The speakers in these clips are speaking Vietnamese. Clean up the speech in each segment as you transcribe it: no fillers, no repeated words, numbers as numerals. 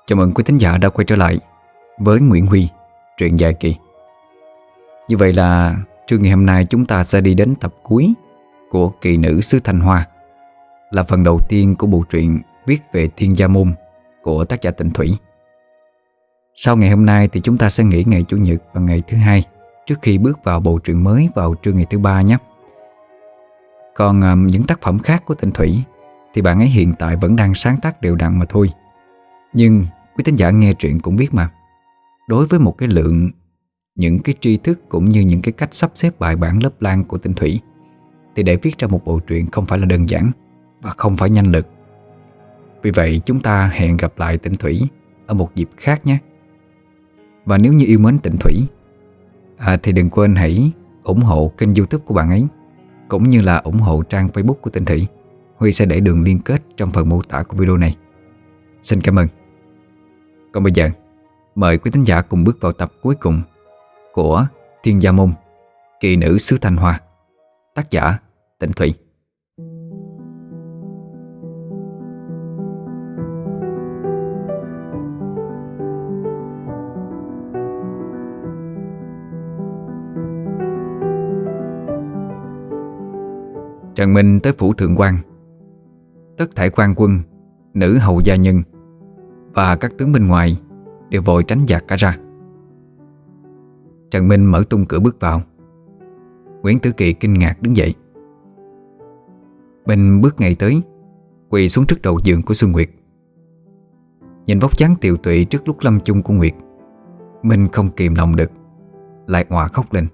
Chào mừng quý thính giả đã quay trở lại với Nguyễn Huy, truyện dài kỳ. Như vậy là trưa ngày hôm nay chúng ta sẽ đi đến tập cuối của Kỳ Nữ xứ Thanh Hoa, là phần đầu tiên của bộ truyện viết về Thiên Gia Môn của tác giả Tịnh Thủy. Sau ngày hôm nay thì chúng ta sẽ nghỉ ngày Chủ nhật và ngày thứ hai trước khi bước vào bộ truyện mới vào trưa ngày thứ ba nhé. Còn những tác phẩm khác của Tịnh Thủy thì bạn ấy hiện tại vẫn đang sáng tác đều đặn mà thôi. Nhưng quý thính giả nghe truyện cũng biết mà, đối với một cái lượng những cái tri thức cũng như những cái cách sắp xếp bài bản lớp lang của Tịnh Thủy thì để viết ra một bộ truyện không phải là đơn giản và không phải nhanh lực. Vì vậy chúng ta hẹn gặp lại Tịnh Thủy ở một dịp khác nhé. Và nếu như yêu mến Tịnh Thủy thì đừng quên hãy ủng hộ kênh YouTube của bạn ấy, cũng như là ủng hộ trang Facebook của Tịnh Thủy. Huy sẽ để đường liên kết trong phần mô tả của video này. Xin cảm ơn. Còn bây giờ, mời quý thính giả cùng bước vào tập cuối cùng của Thiên Gia Môn, Kỳ Nữ xứ Thanh Hoa, tác giả Tịnh Thủy. Trần Minh tới phủ thượng quan. Tất thảy quan quân, nữ hầu gia nhân và các tướng bên ngoài đều vội tránh dạt cả ra. Trần Minh mở tung cửa bước vào. Nguyễn Tử Kỳ kinh ngạc đứng dậy. Minh bước ngay tới, quỳ xuống trước đầu giường của Xuân Nguyệt. Nhìn vóc dáng tiều tụy trước lúc lâm chung của Nguyệt, Minh không kìm lòng được, lại òa khóc lên.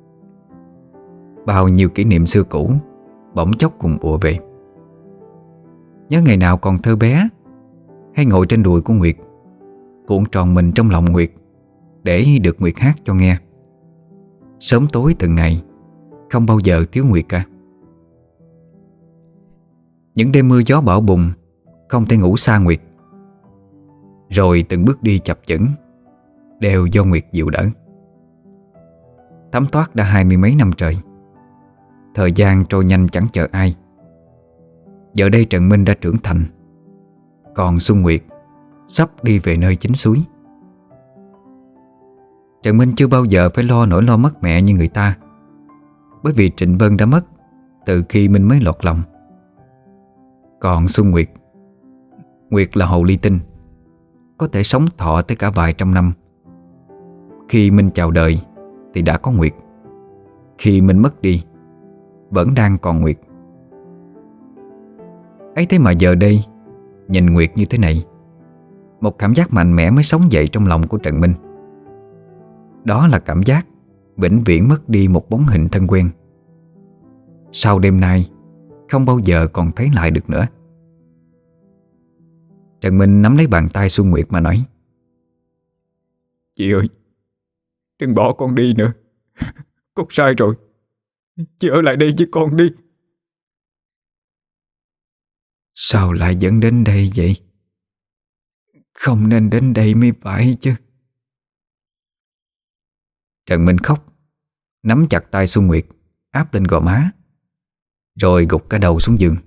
Bao nhiêu kỷ niệm xưa cũ bỗng chốc cùng ùa về. Nhớ ngày nào còn thơ bé, hay ngồi trên đùi của Nguyệt, cuộn tròn mình trong lòng Nguyệt để được Nguyệt hát cho nghe. Sớm tối từng ngày, không bao giờ thiếu Nguyệt cả. Những đêm mưa gió bão bùng, không thể ngủ xa Nguyệt. Rồi từng bước đi chập chững đều do Nguyệt dịu đỡ. Thấm thoát đã 20 mấy năm trời. Thời gian trôi nhanh chẳng chờ ai. Giờ đây Trần Minh đã trưởng thành, còn Xuân Nguyệt sắp đi về nơi chính suối. Trần Minh chưa bao giờ phải lo nỗi lo mất mẹ như người ta, bởi vì Trịnh Vân đã mất từ khi Minh mới lọt lòng. Còn Xuân Nguyệt, Nguyệt là hồ ly tinh, có thể sống thọ tới cả vài trăm năm. Khi Minh chào đời thì đã có Nguyệt, khi Minh mất đi vẫn đang còn Nguyệt. Ấy thế mà giờ đây, nhìn Nguyệt như thế này, một cảm giác mạnh mẽ mới sống dậy trong lòng của Trần Minh. Đó là cảm giác vĩnh viễn mất đi một bóng hình thân quen. Sau đêm nay không bao giờ còn thấy lại được nữa. Trần Minh nắm lấy bàn tay Xuân Nguyệt mà nói: "Chị ơi, đừng bỏ con đi nữa. Con sai rồi. Chị ở lại đây với con đi." "Sao lại dẫn đến đây vậy? Không nên đến đây mới phải chứ." Trần Minh khóc, nắm chặt tay Xuân Nguyệt, áp lên gò má, rồi gục cả đầu xuống giường.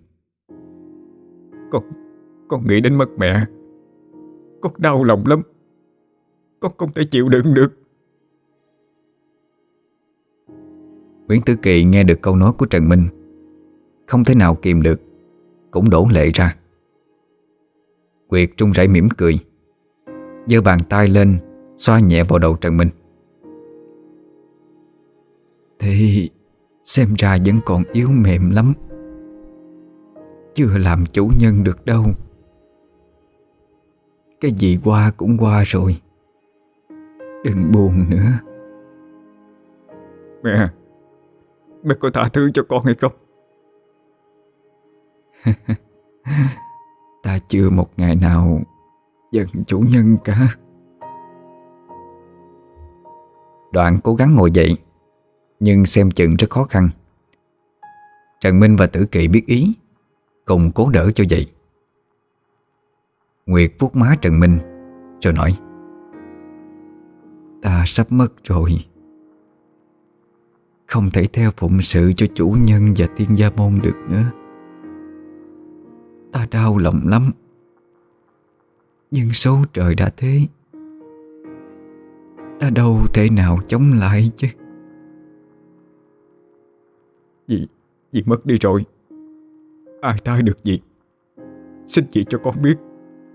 Con nghĩ đến mất mẹ, con đau lòng lắm. Con không thể chịu đựng được. Nguyễn Tử Kỳ nghe được câu nói của Trần Minh, không thể nào kìm được, cũng đổ lệ ra. Nguyệt run rẩy mỉm cười, giơ bàn tay lên xoa nhẹ vào đầu Trần Minh. "Thì xem ra vẫn còn yếu mềm lắm, chưa làm chủ nhân được đâu. Cái gì qua cũng qua rồi, đừng buồn nữa." Mẹ có tha thứ cho con hay không? Ta chưa một ngày nào giận chủ nhân cả. Đoạn cố gắng ngồi dậy, nhưng xem chừng rất khó khăn. Trần Minh và Tử Kỳ biết ý, cùng cố đỡ cho dậy. Nguyệt vuốt má Trần Minh rồi nói: "Ta sắp mất rồi, không thể theo phụng sự cho chủ nhân và Thiên Gia Môn được nữa. Ta đau lòng lắm. Nhưng số trời đã thế, ta đâu thể nào chống lại chứ. Dì mất đi rồi, ai thay được dì? Xin chị cho con biết.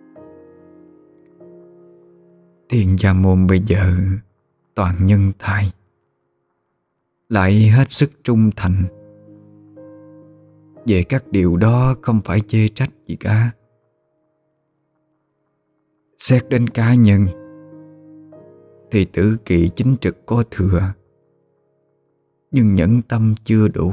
Thiên Gia Môn bây giờ toàn nhân tài, lại hết sức trung thành. Về các điều đó không phải chê trách gì cả. Xét đến cá nhân thì Tử Kỵ chính trực có thừa, nhưng nhẫn tâm chưa đủ.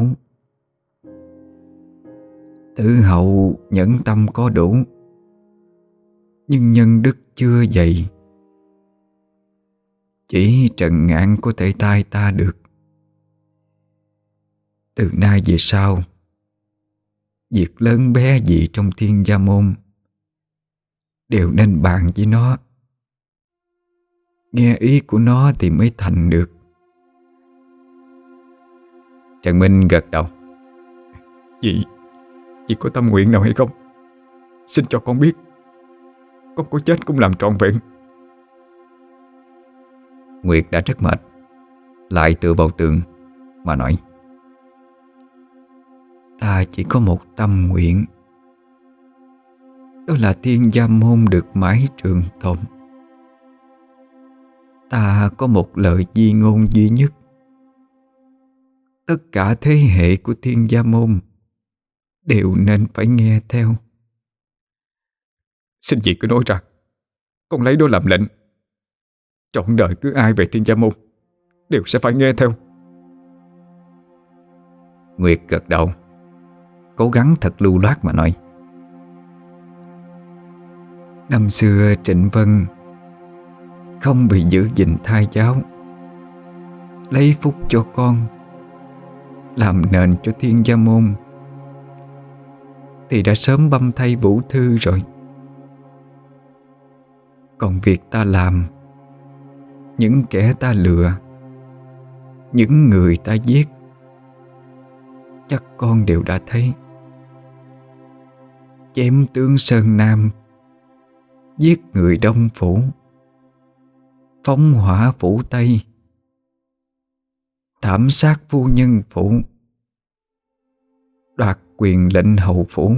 Tử Hậu nhẫn tâm có đủ, nhưng nhân đức chưa dày. Chỉ Trần Ngạn có thể thay ta được. Từ nay về sau, việc lớn bé gì trong Thiên Gia Môn đều nên bàn với nó. Nghe ý của nó thì mới thành được. Trần Minh gật đầu. Chị có tâm nguyện nào hay không? Xin cho con biết. Con có chết cũng làm trọn vẹn. Nguyệt đã rất mệt, lại tựa vào tường mà nói: Ta chỉ có một tâm nguyện, đó là Thiên Gia Môn được mãi trường tồn. Ta có một lời di ngôn duy nhất: tất cả thế hệ của Thiên Gia Môn đều nên phải nghe theo. Xin chị cứ nói ra, con lấy đó làm lệnh. Trọn đời cứ ai về Thiên Gia Môn đều sẽ phải nghe theo. Nguyệt gật đầu, cố gắng thật lưu loát mà nói: Năm xưa Trịnh Vân không bị giữ gìn thai giáo, lấy phúc cho con, làm nền cho Thiên Gia Môn, thì đã sớm băm thay Vũ Thư rồi. Còn việc ta làm, những kẻ ta lừa, những người ta giết, chắc con đều đã thấy. Chém tướng Sơn Nam, giết người Đông Phủ, phóng hỏa Phủ Tây, thảm sát phu nhân phủ, đoạt quyền lệnh hầu phủ,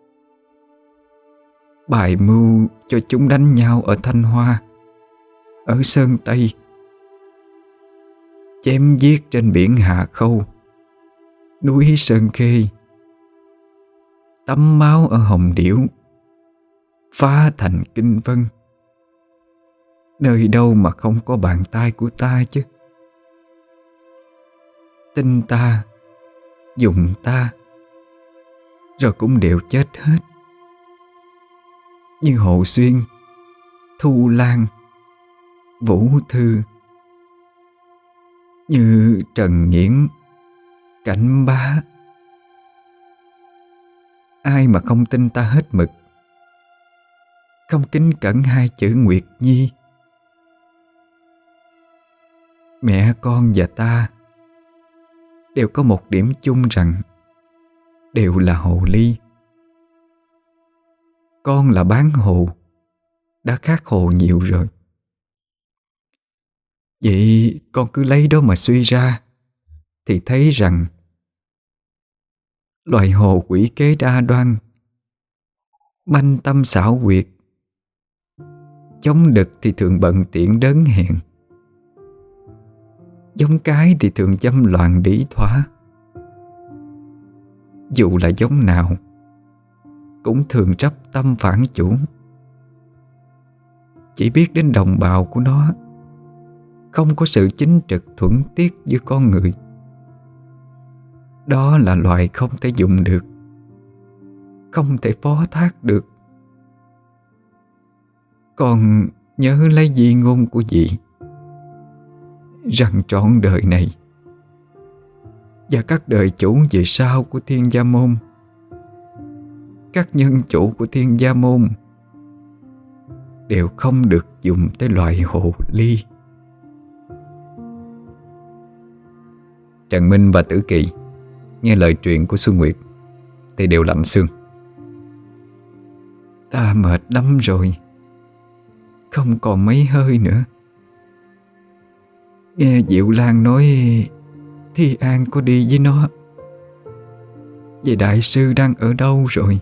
bài mưu cho chúng đánh nhau ở Thanh Hoa, ở Sơn Tây, chém giết trên biển Hà Khâu, núi Sơn Khê, tắm máu ở Hồng Điểu, phá thành Kinh Vân. Nơi đâu mà không có bàn tay của ta chứ. Tin ta, dùng ta, rồi cũng đều chết hết. Như Hồ Xuyên, Thu Lan, Vũ Thư, như Trần Nghiễn, Cảnh Bá. Ai mà không tin ta hết mực, không kính cẩn hai chữ Nguyệt Nhi. Mẹ con và ta đều có một điểm chung rằng đều là hồ ly. Con là bán hồ, đã khác hồ nhiều rồi. Vậy con cứ lấy đó mà suy ra, thì thấy rằng loài hồ quỷ kế đa đoan, manh tâm xảo quyệt, chống đực thì thường bận tiện đớn hẹn, giống cái thì thường dâm loạn đĩ thỏa. Dù là giống nào cũng thường trắp tâm phản chủ, chỉ biết đến đồng bào của nó, không có sự chính trực thuận tiết với con người. Đó là loài không thể dùng được, không thể phó thác được. Con nhớ lấy di ngôn của dì, rằng trọn đời này và các đời chủ về sau của Thiên Gia Môn, các nhân chủ của Thiên Gia Môn đều không được dùng tới loài hồ ly. Trần Minh và Tử Kỳ nghe lời truyền của Xuân Nguyệt thì đều lạnh xương. Ta mệt lắm rồi, không còn mấy hơi nữa. Nghe Diệu Lan nói Thi An có đi với nó. Vậy đại sư đang ở đâu rồi?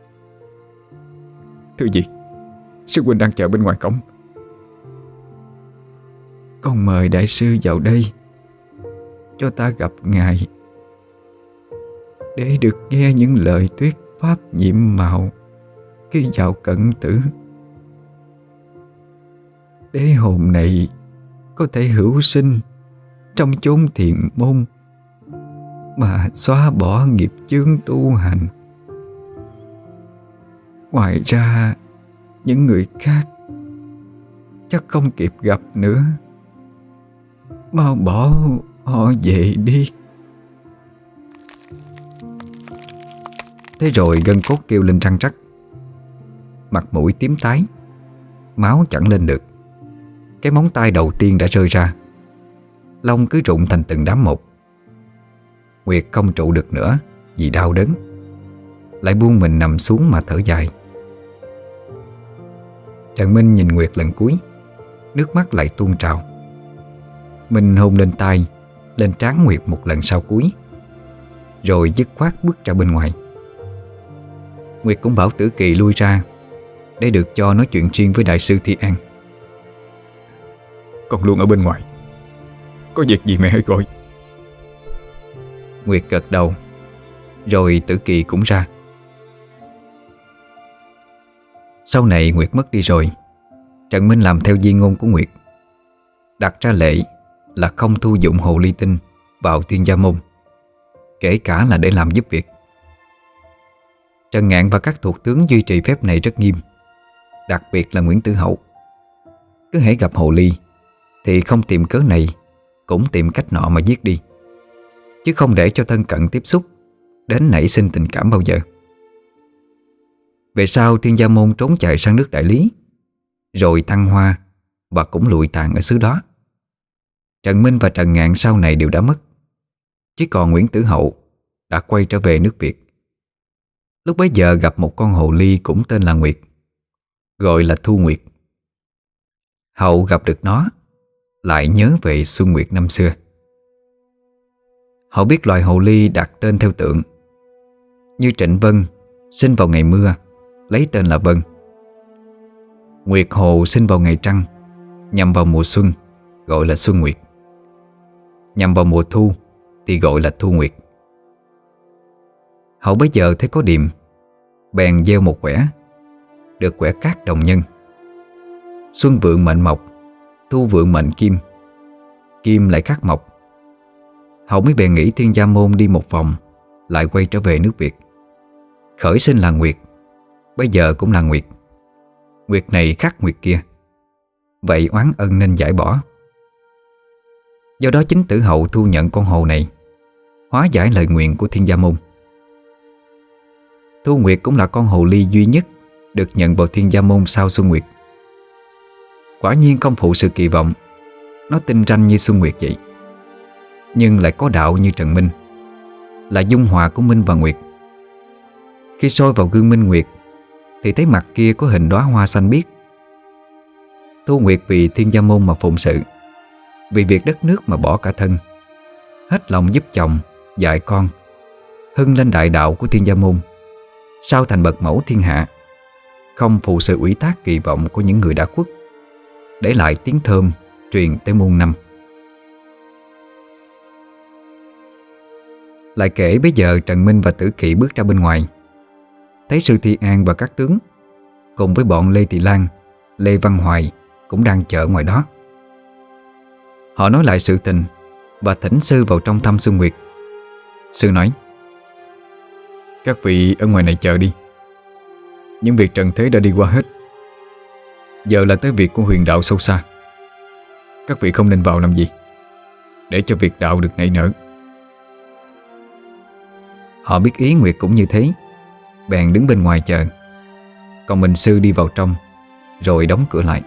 Thưa gì, sư huynh đang chờ bên ngoài cổng. Con mời đại sư vào đây, cho ta gặp ngài, để được nghe những lời thuyết pháp nhiệm màu khi vào cận tử, để hồn này có thể hữu sinh trong chốn thiền môn mà xóa bỏ nghiệp chướng tu hành. Ngoài ra, những người khác chắc không kịp gặp nữa. Mau bỏ họ về đi. Thế rồi gân cốt kêu lên răng rắc, mặt mũi tím tái, máu chẳng lên được. Cái móng tay đầu tiên đã rơi ra, lông cứ rụng thành từng đám một. Nguyệt không trụ được nữa vì đau đớn, lại buông mình nằm xuống mà thở dài. Trần Minh nhìn Nguyệt lần cuối, nước mắt lại tuôn trào. Minh hôn lên tai, lên trán Nguyệt một lần sau cuối, rồi dứt khoát bước ra bên ngoài. Nguyệt cũng bảo Tử Kỳ lui ra để được cho nói chuyện riêng với đại sư Thi An. Con luôn ở bên ngoài, có việc gì mẹ hãy gọi. Nguyệt gật đầu, rồi Tử Kỳ cũng ra. Sau này Nguyệt mất đi rồi, Trần Minh làm theo di ngôn của Nguyệt, đặt ra lệ là không thu dụng hồ ly tinh vào Thiên Gia Môn, kể cả là để làm giúp việc. Trần Ngạn và các thuộc tướng duy trì phép này rất nghiêm, đặc biệt là Nguyễn Tử Hậu. Cứ hễ gặp hồ ly thì không tìm cớ này cũng tìm cách nọ mà giết đi, chứ không để cho thân cận tiếp xúc đến nảy sinh tình cảm bao giờ. Về sau Thiên Gia Môn trốn chạy sang nước Đại Lý, rồi thăng hoa và cũng lụi tàn ở xứ đó. Trần Minh và Trần Ngạn sau này đều đã mất, chỉ còn Nguyễn Tử Hậu đã quay trở về nước Việt. Lúc bấy giờ gặp một con hồ ly cũng tên là Nguyệt, gọi là Thu Nguyệt. Hậu gặp được nó, lại nhớ về Xuân Nguyệt năm xưa. Hậu biết loài hồ ly đặt tên theo tượng, như Trịnh Vân sinh vào ngày mưa, lấy tên là Vân. Nguyệt Hồ sinh vào ngày trăng, nhằm vào mùa xuân, gọi là Xuân Nguyệt. Nhằm vào mùa thu thì gọi là Thu Nguyệt. Hậu bấy giờ thấy có điềm, bèn gieo một quẻ, được quẻ cát đồng nhân. Xuân vượng mệnh mộc, thu vượng mệnh kim, kim lại khắc mộc. Hậu mới bèn nghĩ Thiên Gia Môn đi một vòng, lại quay trở về nước Việt. Khởi sinh là Nguyệt, bây giờ cũng là Nguyệt. Nguyệt này khắc Nguyệt kia, vậy oán ân nên giải bỏ. Do đó chính Tử Hậu thu nhận con hồ này, hóa giải lời nguyện của Thiên Gia Môn. Thu Nguyệt cũng là con hồ ly duy nhất được nhận vào Thiên Gia Môn sau Xuân Nguyệt. Quả nhiên không phụ sự kỳ vọng, nó tinh ranh như Xuân Nguyệt vậy, nhưng lại có đạo như Trần Minh, là dung hòa của Minh và Nguyệt. Khi soi vào gương Minh Nguyệt thì thấy mặt kia có hình đóa hoa xanh biếc. Thu Nguyệt vì Thiên Gia Môn mà phụng sự, vì việc đất nước mà bỏ cả thân, hết lòng giúp chồng, dạy con, hưng lên đại đạo của Thiên Gia Môn, sao thành bậc mẫu thiên hạ, không phụ sự ủy thác kỳ vọng của những người đã khuất, để lại tiếng thơm truyền tới muôn năm. Lại kể bây giờ Trần Minh và Tử Kỵ bước ra bên ngoài, thấy sư Thi An và các tướng cùng với bọn Lê Thị Lan, Lê Văn Hoài cũng đang chờ ngoài đó. Họ nói lại sự tình và thỉnh sư vào trong thăm Xuân Nguyệt. Sư nói: Các vị ở ngoài này chờ đi, những việc trần thế đã đi qua hết, giờ là tới việc của huyền đạo sâu xa. Các vị không nên vào làm gì, để cho việc đạo được nảy nở. Họ biết ý Nguyệt cũng như thế, bèn đứng bên ngoài chờ. Còn mình sư đi vào trong, rồi đóng cửa lại.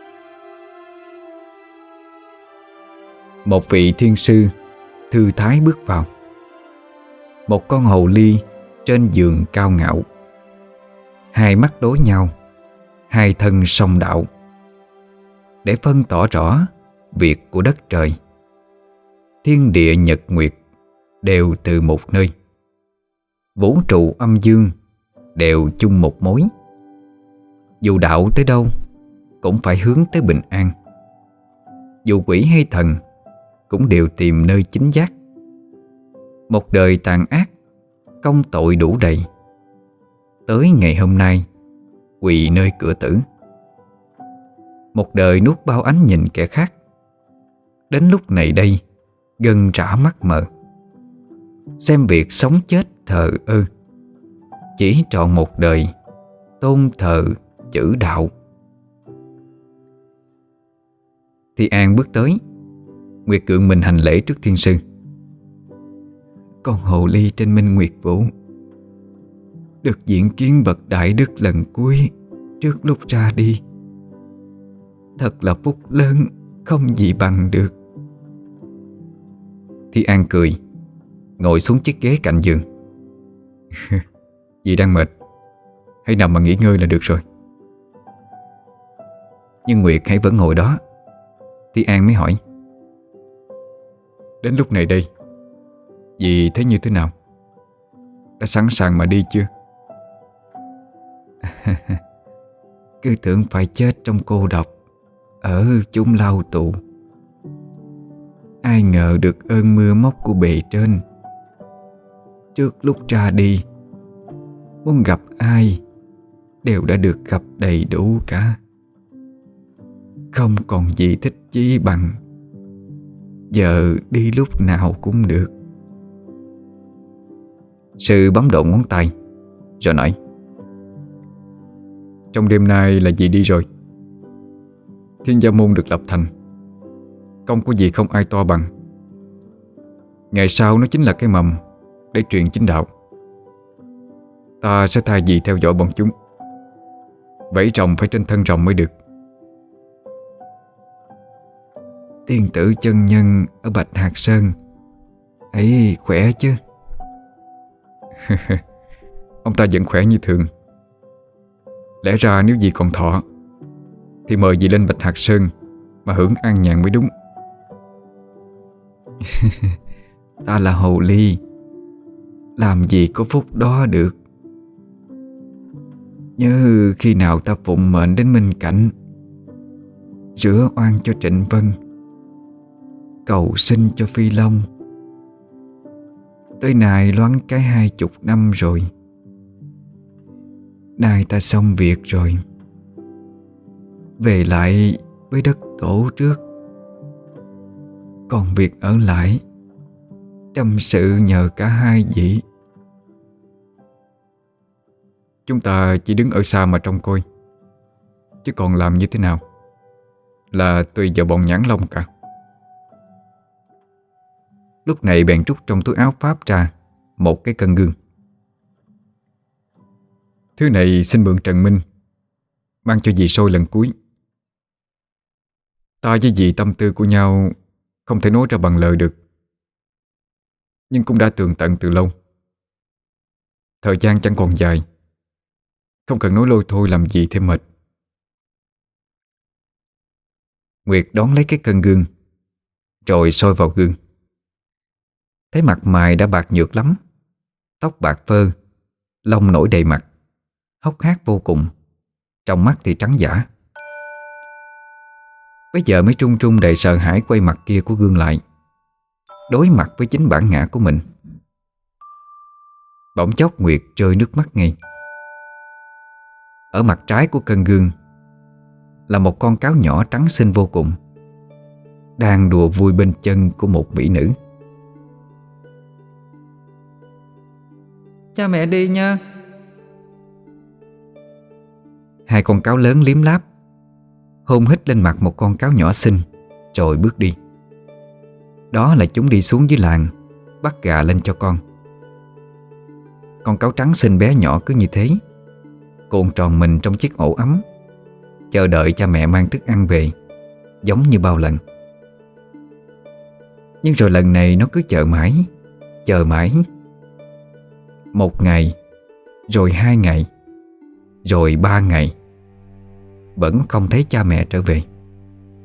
Một vị thiên sư thư thái bước vào. Một con hồ ly trên giường cao ngạo, hai mắt đối nhau, hai thân song đạo, để phân tỏ rõ việc của đất trời. Thiên địa nhật nguyệt đều từ một nơi, vũ trụ âm dương đều chung một mối. Dù đạo tới đâu cũng phải hướng tới bình an. Dù quỷ hay thần cũng đều tìm nơi chính giác. Một đời tàn ác, công tội đủ đầy, tới ngày hôm nay quỳ nơi cửa tử. Một đời nuốt bao ánh nhìn kẻ khác, đến lúc này đây gân rã mắt mờ. Xem việc sống chết thờ ơ, chỉ trọn một đời tôn thờ chữ đạo. Thi An bước tới, Nguyệt cượng mình hành lễ trước thiên sư. Con hồ ly trên Minh Nguyệt Vũ được diện kiến bậc đại đức lần cuối trước lúc ra đi. Thật là phúc lớn không gì bằng được. Thi An cười, ngồi xuống chiếc ghế cạnh giường. Dì đang mệt, hãy nằm mà nghỉ ngơi là được rồi. Nhưng Nguyệt hãy vẫn ngồi đó. Thi An mới hỏi, đến lúc này đây dì thấy như thế nào? Đã sẵn sàng mà đi chưa? Cứ tưởng phải chết trong cô độc ở chốn lao tù, ai ngờ được ơn mưa móc của bề trên. Trước lúc ra đi, muốn gặp ai đều đã được gặp đầy đủ cả. Không còn gì thích chí bằng giờ đi lúc nào cũng được. Sư bấm độn ngón tay rồi nói, trong đêm nay là dì đi rồi. Thiên Gia Môn được lập thành, công của dì không ai to bằng. Ngày sau nó chính là cái mầm để truyền chính đạo. Ta sẽ thay dì theo dõi bọn chúng. Vẫy rồng phải trên thân rồng mới được. Tiên tử chân nhân ở Bạch Hạc Sơn ấy khỏe chứ? Ông ta vẫn khỏe như thường. Lẽ ra nếu dì còn thọ thì mời dì lên Bạch Hạc Sơn mà hưởng an nhàn mới đúng. Ta là hồ ly, làm gì có phúc đó được. Nhớ khi nào ta phụng mệnh đến Minh Cảnh, rửa oan cho Trịnh Vân, cầu sinh cho Phi Long. Tới nay loáng cái 20 năm rồi. Nay ta xong việc rồi, về lại với đất tổ trước. Còn việc ở lại trăm sự nhờ cả hai vị. Chúng ta chỉ đứng ở xa mà trông coi, chứ còn làm như thế nào là tùy vào bọn Nhãn Long cả. Lúc này bèn trút trong túi áo pháp ra một cái cân gương. Thứ này xin mượn Trần Minh mang cho dì soi lần cuối. Ta với dì tâm tư của nhau không thể nói ra bằng lời được, nhưng cũng đã tường tận từ lâu. Thời gian chẳng còn dài, không cần nói lôi thôi làm gì thêm mệt. Nguyệt đón lấy cái cân gương rồi soi vào gương. Thấy mặt mày đã bạc nhược lắm, tóc bạc phơ, lông nổi đầy mặt, hốc hác vô cùng, trong mắt thì trắng dã. Bây giờ mới trung trung đầy sợ hãi quay mặt kia của gương lại, đối mặt với chính bản ngã của mình. Bỗng chốc Nguyệt rơi nước mắt ngay. Ở mặt trái của cân gương là một con cáo nhỏ trắng xinh vô cùng, đang đùa vui bên chân của một mỹ nữ. Cha mẹ đi nha. Hai con cáo lớn liếm láp, hôn hít lên mặt một con cáo nhỏ xinh, rồi bước đi. Đó là chúng đi xuống dưới làng bắt gà lên cho con. Con cáo trắng xinh bé nhỏ cứ như thế, cuộn tròn mình trong chiếc ổ ấm, chờ đợi cha mẹ mang thức ăn về, giống như bao lần. Nhưng rồi lần này nó cứ chờ mãi, chờ mãi. Một ngày, rồi 2 ngày, rồi 3 ngày, vẫn không thấy cha mẹ trở về.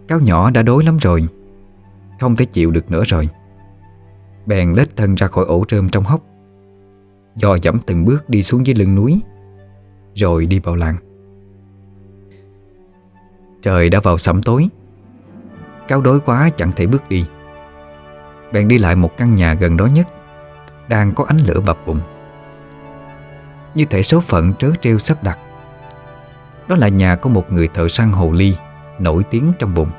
Cáo nhỏ đã đói lắm rồi, không thể chịu được nữa rồi. Bèn lết thân ra khỏi ổ rơm trong hốc, dò dẫm từng bước đi xuống dưới lưng núi, rồi đi vào làng. Trời đã vào sẩm tối. Cáo đói quá chẳng thể bước đi, bèn đi lại một căn nhà gần đó nhất, đang có ánh lửa bập bùng. Như thể số phận trớ trêu sắp đặt. Đó là nhà của một người thợ săn hồ ly nổi tiếng trong vùng.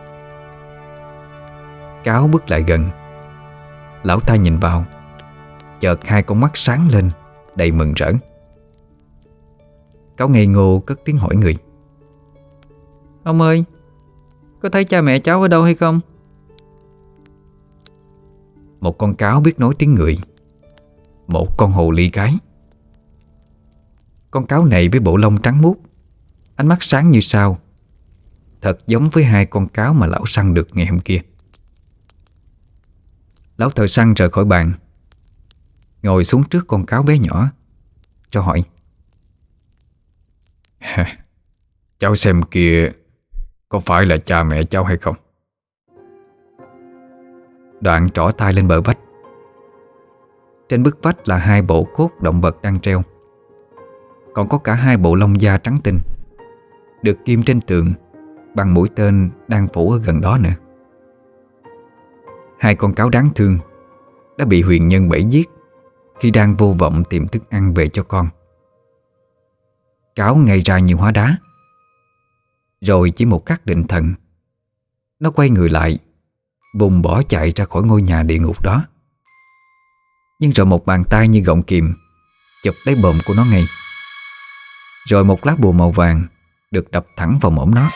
Cáo bước lại gần. Lão ta nhìn vào, chợt hai con mắt sáng lên đầy mừng rỡ. Cáo ngây ngô cất tiếng hỏi người: "Ông ơi, có thấy cha mẹ cháu ở đâu hay không?" Một con cáo biết nói tiếng người, một con hồ ly cái. Con cáo này với bộ lông trắng muốt, ánh mắt sáng như sao, thật giống với hai con cáo mà lão săn được ngày hôm kia. Lão thợ săn rời khỏi bàn, ngồi xuống trước con cáo bé nhỏ, cho hỏi: "Cháu xem kìa, có phải là cha mẹ cháu hay không?" Đoạn trỏ tay lên bờ vách. Trên bức vách là hai bộ cốt động vật đang treo, còn có cả hai bộ lông da trắng tinh, được ghim trên tường bằng mũi tên đang phủ ở gần đó nữa. Hai con cáo đáng thương đã bị huyền nhân bẫy giết khi đang vô vọng tìm thức ăn về cho con. Cáo ngây ra như hóa đá. Rồi chỉ một khắc định thần, nó quay người lại, vùng bỏ chạy ra khỏi ngôi nhà địa ngục đó. Nhưng rồi một bàn tay như gọng kìm chụp lấy bờm của nó ngay. Rồi một lá bùa màu vàng được đập thẳng vào mổm nó.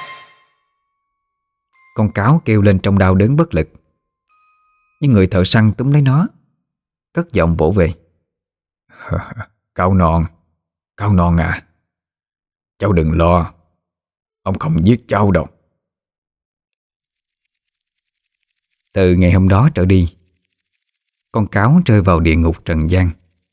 Con cáo kêu lên trong đau đớn bất lực. Nhưng người thợ săn túm lấy nó, cất giọng vỗ về: Cáo non à, cháu đừng lo, ông không giết cháu đâu." Từ ngày hôm đó trở đi, con cáo rơi vào địa ngục trần gian.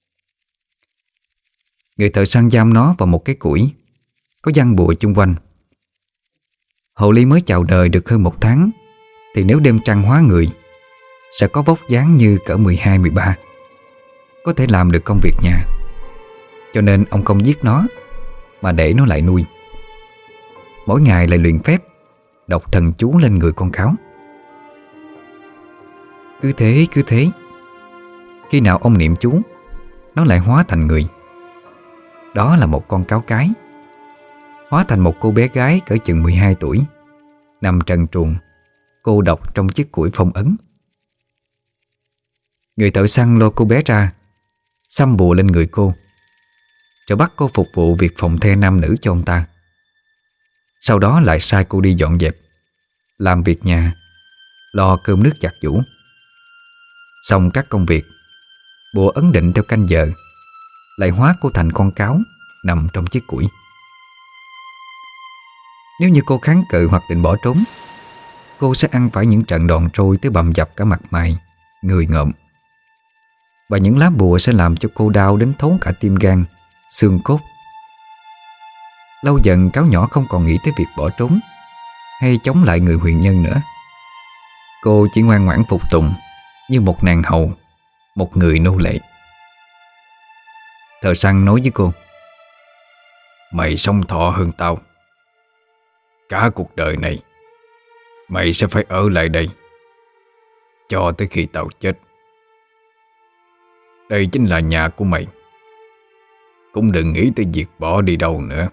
Người thợ săn giam nó vào một cái củi có giăng bùa chung quanh. Hồ ly mới chào đời được hơn 1 tháng thì nếu đêm trăng hóa người, sẽ có vóc dáng như cỡ 12-13, có thể làm được công việc nhà. Cho nên ông không giết nó, mà để nó lại nuôi. Mỗi ngày lại luyện phép đọc thần chú lên người con cáo. Cứ thế, khi nào ông niệm chú, nó lại hóa thành người. Đó là một con cáo cái, hóa thành một cô bé gái cỡ chừng 12 tuổi, nằm trần truồng, cô độc trong chiếc củi phong ấn. Người thợ săn lôi cô bé ra, xăm bùa lên người cô, rồi bắt cô phục vụ việc phòng the nam nữ cho ông ta. Sau đó lại sai cô đi dọn dẹp, làm việc nhà, lo cơm nước giặt giũ. Xong các công việc, bùa ấn định theo canh giờ, lại hóa cô thành con cáo nằm trong chiếc củi. Nếu như cô kháng cự hoặc định bỏ trốn, cô sẽ ăn phải những trận đòn trôi tới bầm dập cả mặt mày, người ngợm. Và những lá bùa sẽ làm cho cô đau đến thấu cả tim gan, xương cốt. Lâu dần cáo nhỏ không còn nghĩ tới việc bỏ trốn hay chống lại người huyền nhân nữa. Cô chỉ ngoan ngoãn phục tùng như một nàng hầu, một người nô lệ. Thợ săn nói với cô: "Mày sống thọ hơn tao. Cả cuộc đời này mày sẽ phải ở lại đây cho tới khi tao chết. Đây chính là nhà của mày. Cũng đừng nghĩ tới việc bỏ đi đâu nữa."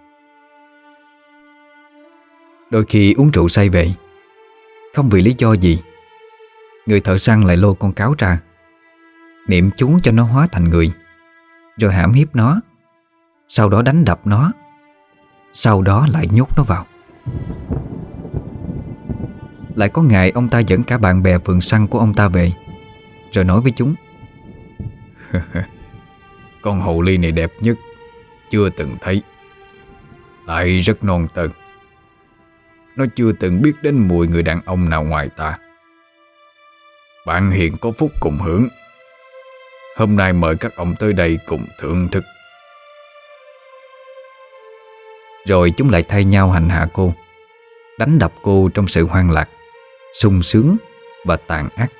Đôi khi uống rượu say về, không vì lý do gì, người thợ săn lại lôi con cáo ra, niệm chú cho nó hóa thành người, rồi hãm hiếp nó, sau đó đánh đập nó, sau đó lại nhốt nó vào. Lại có ngày ông ta dẫn cả bạn bè phường săn của ông ta về, rồi nói với chúng: "Con hồ ly này đẹp nhất chưa từng thấy, lại rất non tơ. Nó chưa từng biết đến mùi người đàn ông nào ngoài ta. Bạn hiền có phúc cùng hưởng. Hôm nay mời các ông tới đây cùng thưởng thức." Rồi chúng lại thay nhau hành hạ cô, đánh đập cô trong sự hoang lạc, sung sướng và tàn ác.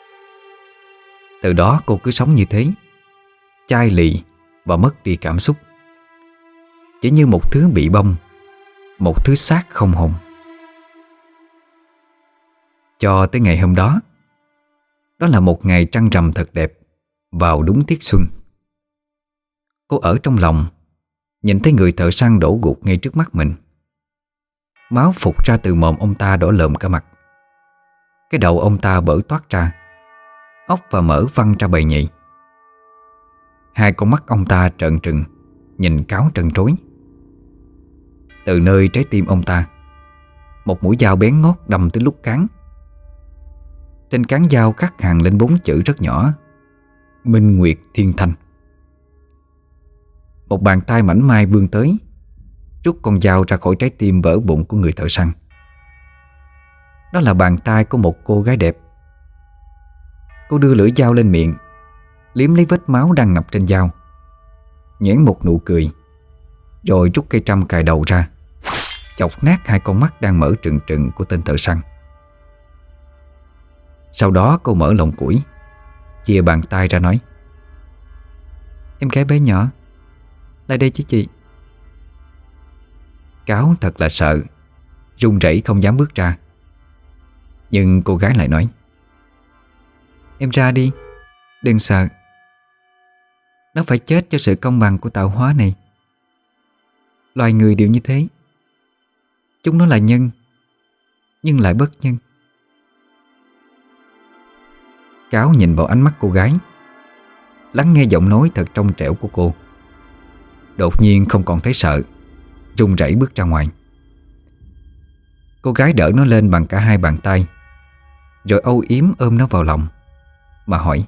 Từ đó cô cứ sống như thế, chai lì và mất đi cảm xúc, chỉ như một thứ bị bong, một thứ xác không hồn. Cho tới ngày hôm đó, đó là một ngày trăng rằm thật đẹp, vào đúng tiết xuân. Cô ở trong lòng, nhìn thấy người thợ săn đổ gục ngay trước mắt mình. Máu phụt ra từ mồm ông ta đỏ lợm cả mặt. Cái đầu ông ta bở toát ra, óc và mỡ văng ra bầy nhầy. Hai con mắt ông ta trợn trừng, nhìn Cáo trân trối. Từ nơi trái tim ông ta, một mũi dao bén ngót đâm tới lúc cán. Trên cán dao khắc hằn lên 4 chữ rất nhỏ: Minh Nguyệt Thiên Thanh. Một bàn tay mảnh mai vươn tới, rút con dao ra khỏi trái tim vỡ bụng của người thợ săn. Đó là bàn tay của một cô gái đẹp. Cô đưa lưỡi dao lên miệng, liếm lấy vết máu đang ngập trên dao, nhoẻn một nụ cười, rồi rút cây trâm cài đầu ra, chọc nát hai con mắt đang mở trừng trừng của tên thợ săn. Sau đó cô mở lồng củi, chia bàn tay ra nói: Em gái bé nhỏ, lại đây chứ chị. Cáo thật là sợ, run rẩy không dám bước ra. Nhưng cô gái lại nói: Em ra đi, đừng sợ. Nó phải chết cho sự công bằng của tạo hóa này. Loài người đều như thế. Chúng nó là nhân, nhưng lại bất nhân. Cáo nhìn vào ánh mắt cô gái, lắng nghe giọng nói thật trong trẻo của cô. Đột nhiên không còn thấy sợ, run rẩy bước ra ngoài. Cô gái đỡ nó lên bằng cả hai bàn tay, rồi âu yếm ôm nó vào lòng mà hỏi: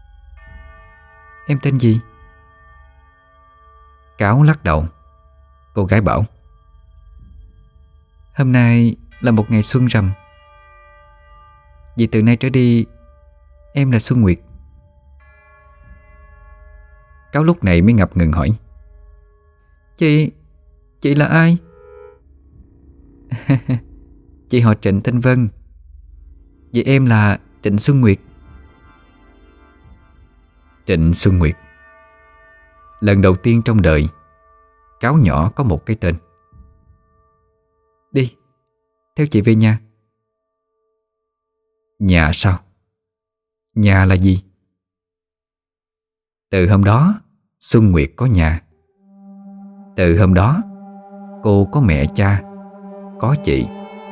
Em tên gì? Cáo lắc đầu. Cô gái bảo: Hôm nay là một ngày xuân rằm, vì từ nay trở đi em là Xuân Nguyệt. Cáo lúc này mới ngập ngừng hỏi: Chị là ai? Chị họ Trịnh tên Vân, vì em là Trịnh Xuân Nguyệt. Trịnh Xuân Nguyệt. Lần đầu tiên trong đời Cáo nhỏ có một cái tên. Đi, theo chị về nhà. Nhà sao? Nhà là gì? Từ hôm đó Xuân Nguyệt có nhà. Từ hôm đó cô có mẹ cha, có chị.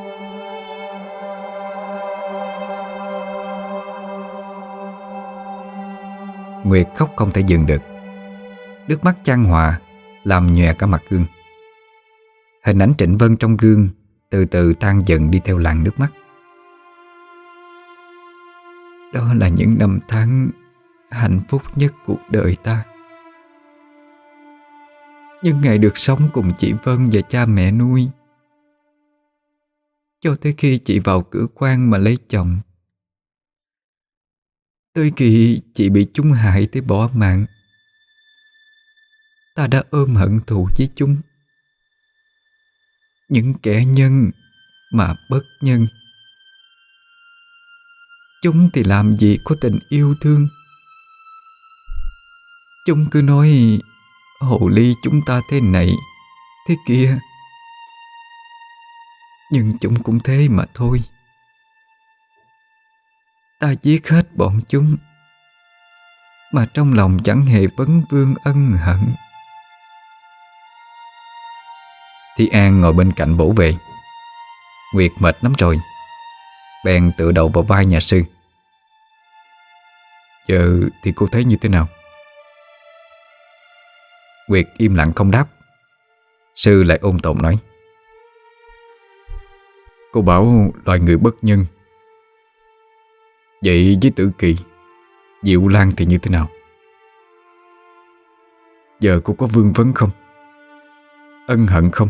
Nguyệt khóc không thể dừng được. Nước mắt chan hòa làm nhòe cả mặt gương. Hình ảnh Trịnh Vân trong gương từ từ tan dần đi theo làn nước mắt. Đó là những năm tháng hạnh phúc nhất cuộc đời ta. Nhưng ngày được sống cùng chị Vân và cha mẹ nuôi, cho tới khi chị vào cửa quan mà lấy chồng, tới khi chị bị chúng hại tới bỏ mạng, ta đã ôm hận thù với chúng. Những kẻ nhân mà bất nhân. Chúng thì làm gì có tình yêu thương. Chúng cứ nói hồ ly chúng ta thế này, thế kia. Nhưng chúng cũng thế mà thôi. Ta giết hết bọn chúng, mà trong lòng chẳng hề vấn vương ân hận. Thi An ngồi bên cạnh vỗ về. Nguyệt mệt lắm rồi, bèn tựa đầu vào vai nhà sư. Giờ thì cô thấy như thế nào? Nguyệt im lặng không đáp. Sư lại ôn tồn nói: Cô bảo loài người bất nhân. Vậy với Tử Kỳ, Diệu Lan thì như thế nào? Giờ cô có vương vấn không? Ân hận không?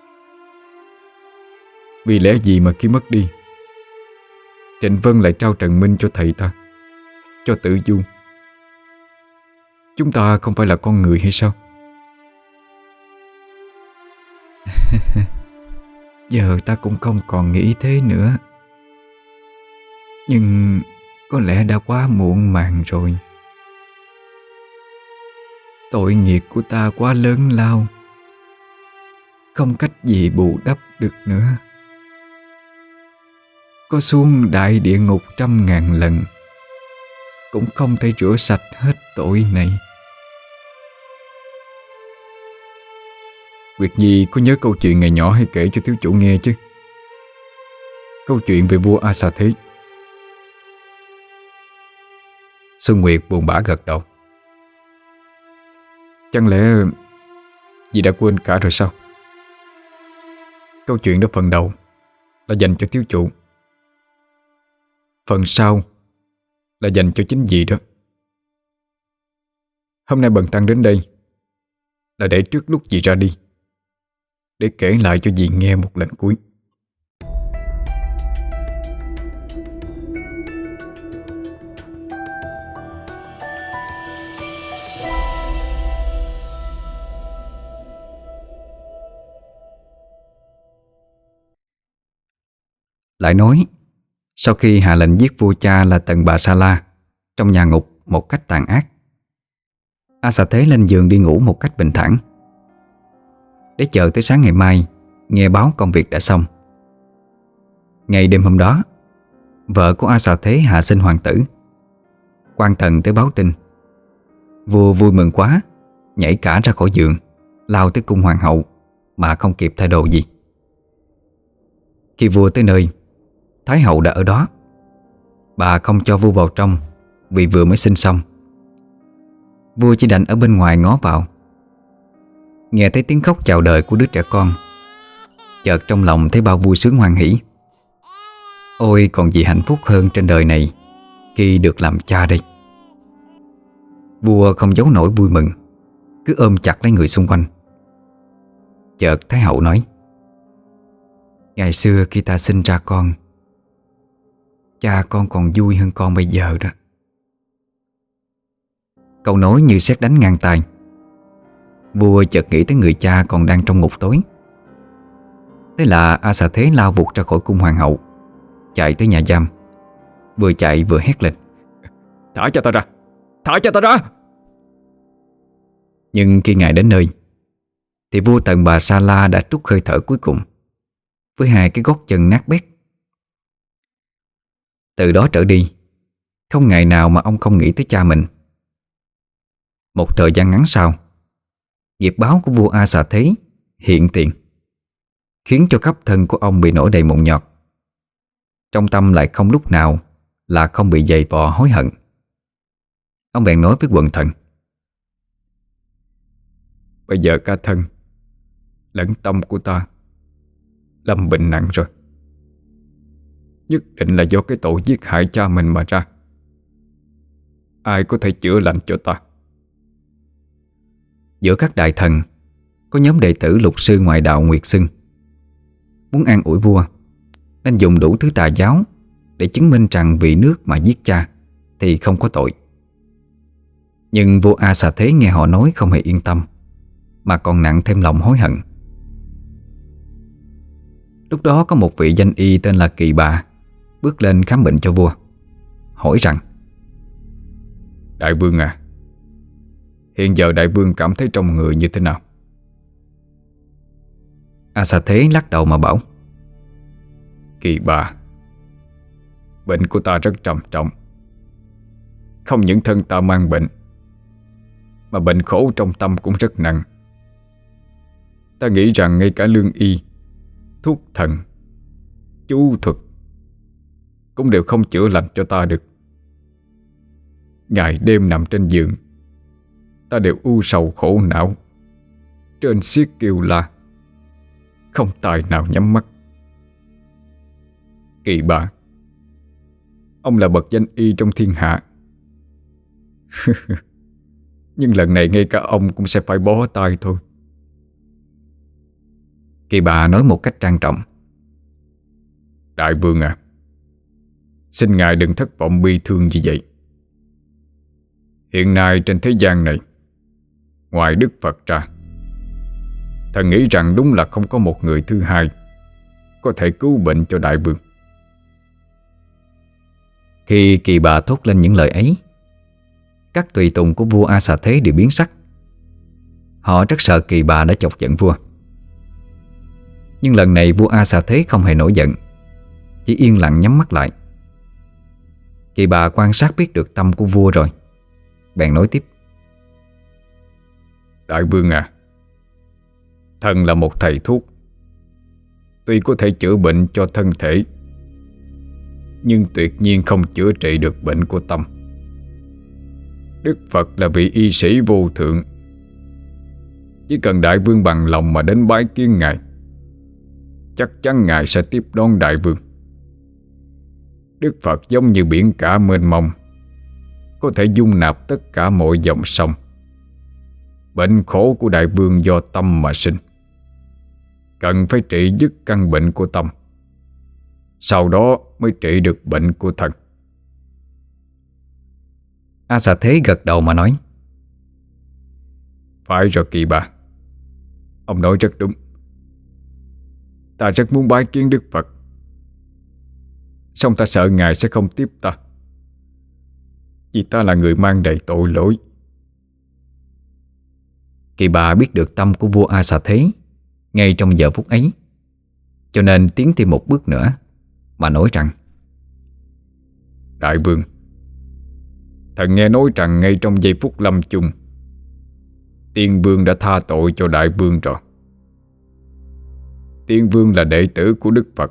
Vì lẽ gì mà khi mất đi, Trịnh Vân lại trao Trần Minh cho thầy ta, cho Tử Du? Chúng ta không phải là con người hay sao? Giờ ta cũng không còn nghĩ thế nữa. Nhưng có lẽ đã quá muộn màng rồi. Tội nghiệp của ta quá lớn lao, không cách gì bù đắp được nữa. Có xuống đại địa ngục 100.000 lần cũng không thể rửa sạch hết tội này. Nguyệt Nhi có nhớ câu chuyện ngày nhỏ hay kể cho thiếu chủ nghe chứ? Câu chuyện về vua A Xà Thế. Xuân Nguyệt buồn bã gật đầu. Chẳng lẽ dì đã quên cả rồi sao? Câu chuyện đó phần đầu là dành cho thiếu chủ, phần sau là dành cho chính dì đó. Hôm nay bần tăng đến đây là để trước lúc dì ra đi, để kể lại cho dì nghe một lần cuối. Lại nói, sau khi hạ lệnh giết vua cha là Tần Bà Sa La trong nhà ngục một cách tàn ác, A Xà Thế lên giường đi ngủ một cách bình thản, để chờ tới sáng ngày mai nghe báo công việc đã xong. Ngày đêm hôm đó, vợ của A Xà Thế hạ sinh hoàng tử. Quan thần tới báo tin. Vua vui mừng quá, nhảy cả ra khỏi giường, lao tới cung hoàng hậu mà không kịp thay đồ gì. Khi vua tới nơi, thái hậu đã ở đó. Bà không cho vua vào trong vì vừa mới sinh xong. Vua chỉ đành ở bên ngoài ngó vào. Nghe thấy tiếng khóc chào đời của đứa trẻ con, chợt trong lòng thấy bao vui sướng hoan hỉ. Ôi còn gì hạnh phúc hơn trên đời này khi được làm cha đây. Vua không giấu nổi vui mừng, cứ ôm chặt lấy người xung quanh. Chợt thái hậu nói: ngày xưa khi ta sinh ra con, cha con còn vui hơn con bây giờ đó. Câu nói như sét đánh ngang tai. Vua chợt nghĩ tới người cha còn đang trong ngục tối. Thế là A Xà Thế lao vụt ra khỏi cung hoàng hậu, chạy tới nhà giam. Vừa chạy vừa hét lên: Thả cho ta ra! Thả cho ta ra! Nhưng khi ngài đến nơi thì vua Tần Bà Sa La đã trút hơi thở cuối cùng, với hai cái gót chân nát bét. Từ đó trở đi, không ngày nào mà ông không nghĩ tới cha mình. Một thời gian ngắn sau, nghiệp báo của vua A Xà Thế hiện tiền, khiến cho khắp thân của ông bị nổi đầy mụn nhọt. Trong tâm lại không lúc nào là không bị dày vò hối hận. Ông bèn nói với quần thần: Bây giờ cả thân lẫn tâm của ta lâm bệnh nặng rồi. Nhất định là do cái tội giết hại cha mình mà ra. Ai có thể chữa lành cho ta? Giữa các đại thần có nhóm đệ tử lục sư ngoại đạo Nguyệt Xưng. Muốn an ủi vua nên dùng đủ thứ tà giáo để chứng minh rằng vì nước mà giết cha thì không có tội. Nhưng vua A Xà Thế nghe họ nói không hề yên tâm, mà còn nặng thêm lòng hối hận. Lúc đó có một vị danh y tên là Kỳ Bà bước lên khám bệnh cho vua, hỏi rằng: Đại vương à, hiện giờ đại vương cảm thấy trong người như thế nào? A Xà Thế lắc đầu mà bảo: Kỳ Bà, bệnh của ta rất trầm trọng. Không những thân ta mang bệnh, mà bệnh khổ trong tâm cũng rất nặng. Ta nghĩ rằng ngay cả lương y, thuốc thần, chú thuật cũng đều không chữa lành cho ta được. Ngày đêm nằm trên giường, ta đều u sầu khổ não, trên xiết kêu la, không tài nào nhắm mắt. Kỳ Bà, ông là bậc danh y trong thiên hạ. Nhưng lần này ngay cả ông cũng sẽ phải bó tay thôi. Kỳ Bà nói một cách trang trọng: Đại vương à, xin ngài đừng thất vọng bi thương như vậy. Hiện nay trên thế gian này, ngoài Đức Phật ra, thần nghĩ rằng đúng là không có một người thứ hai có thể cứu bệnh cho đại vương. Khi Kỳ Bà thốt lên những lời ấy, các tùy tùng của vua A Xà Thế đều biến sắc. Họ rất sợ Kỳ Bà đã chọc giận vua. Nhưng lần này vua A Xà Thế không hề nổi giận, chỉ yên lặng nhắm mắt lại. Kỳ Bà quan sát biết được tâm của vua rồi, bèn nói tiếp: Đại vương à, thần là một thầy thuốc, tuy có thể chữa bệnh cho thân thể, nhưng tuyệt nhiên không chữa trị được bệnh của tâm. Đức Phật là vị y sĩ vô thượng, chỉ cần đại vương bằng lòng mà đến bái kiến Ngài, chắc chắn Ngài sẽ tiếp đón đại vương. Đức Phật giống như biển cả mênh mông, có thể dung nạp tất cả mọi dòng sông. Bệnh khổ của đại vương do tâm mà sinh, cần phải trị dứt căn bệnh của tâm, sau đó mới trị được bệnh của thân. A Xà Thế gật đầu mà nói: Phải rồi Kỳ Bà, ông nói rất đúng. Ta rất muốn bái kiến Đức Phật, song ta sợ Ngài sẽ không tiếp ta, vì ta là người mang đầy tội lỗi. Kỳ Bà biết được tâm của vua A Xà Thế ngay trong giờ phút ấy, cho nên tiến thêm một bước nữa mà nói rằng: Đại vương, thần nghe nói rằng ngay trong giây phút lâm chung, Tiên vương đã tha tội cho đại vương rồi. Tiên vương là đệ tử của Đức Phật,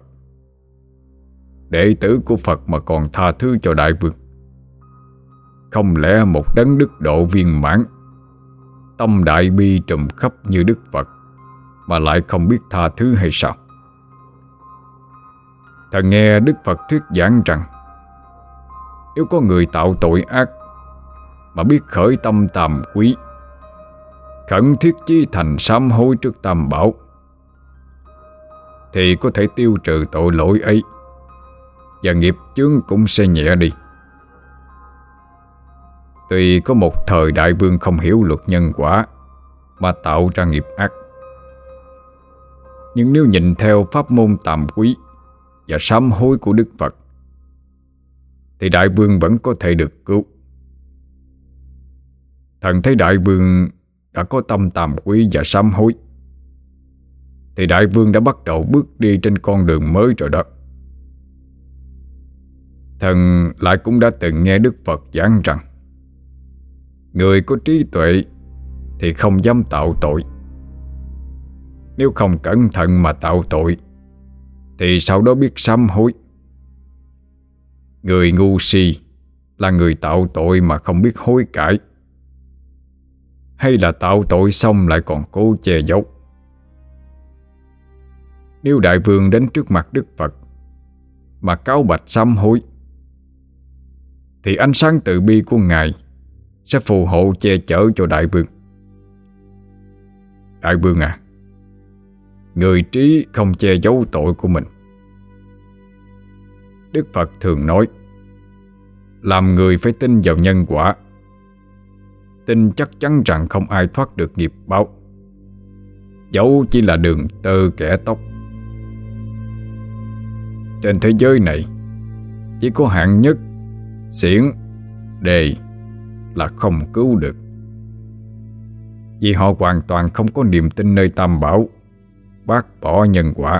đệ tử của Phật mà còn tha thứ cho đại vương, không lẽ một đấng đức độ viên mãn, tâm đại bi trùm khắp như Đức Phật mà lại không biết tha thứ hay sao? Thần nghe Đức Phật thuyết giảng rằng, nếu có người tạo tội ác mà biết khởi tâm tàm quý, khẩn thiết chí thành sám hối trước Tam Bảo, thì có thể tiêu trừ tội lỗi ấy, và nghiệp chướng cũng sẽ nhẹ đi. Tuy có một thời đại vương không hiểu luật nhân quả mà tạo ra nghiệp ác, nhưng nếu nhìn theo pháp môn tàm quý và sám hối của Đức Phật, thì đại vương vẫn có thể được cứu. Thần thấy đại vương đã có tâm tàm quý và sám hối, thì đại vương đã bắt đầu bước đi trên con đường mới rồi đó. Thần lại cũng đã từng nghe Đức Phật giảng rằng, người có trí tuệ thì không dám tạo tội. Nếu không cẩn thận mà tạo tội, thì sau đó biết sám hối. Người ngu si là người tạo tội mà không biết hối cải, hay là tạo tội xong lại còn cố che giấu. Nếu đại vương đến trước mặt Đức Phật mà cáo bạch sám hối, thì ánh sáng từ bi của Ngài sẽ phù hộ che chở cho đại vương. Đại vương à, người trí không che giấu tội của mình. Đức Phật thường nói, làm người phải tin vào nhân quả, tin chắc chắn rằng không ai thoát được nghiệp báo, dẫu chỉ là đường tơ kẻ tóc. Trên thế giới này, chỉ có hạng nhất, xiển, đề là không cứu được, vì họ hoàn toàn không có niềm tin nơi Tam Bảo, bác bỏ nhân quả.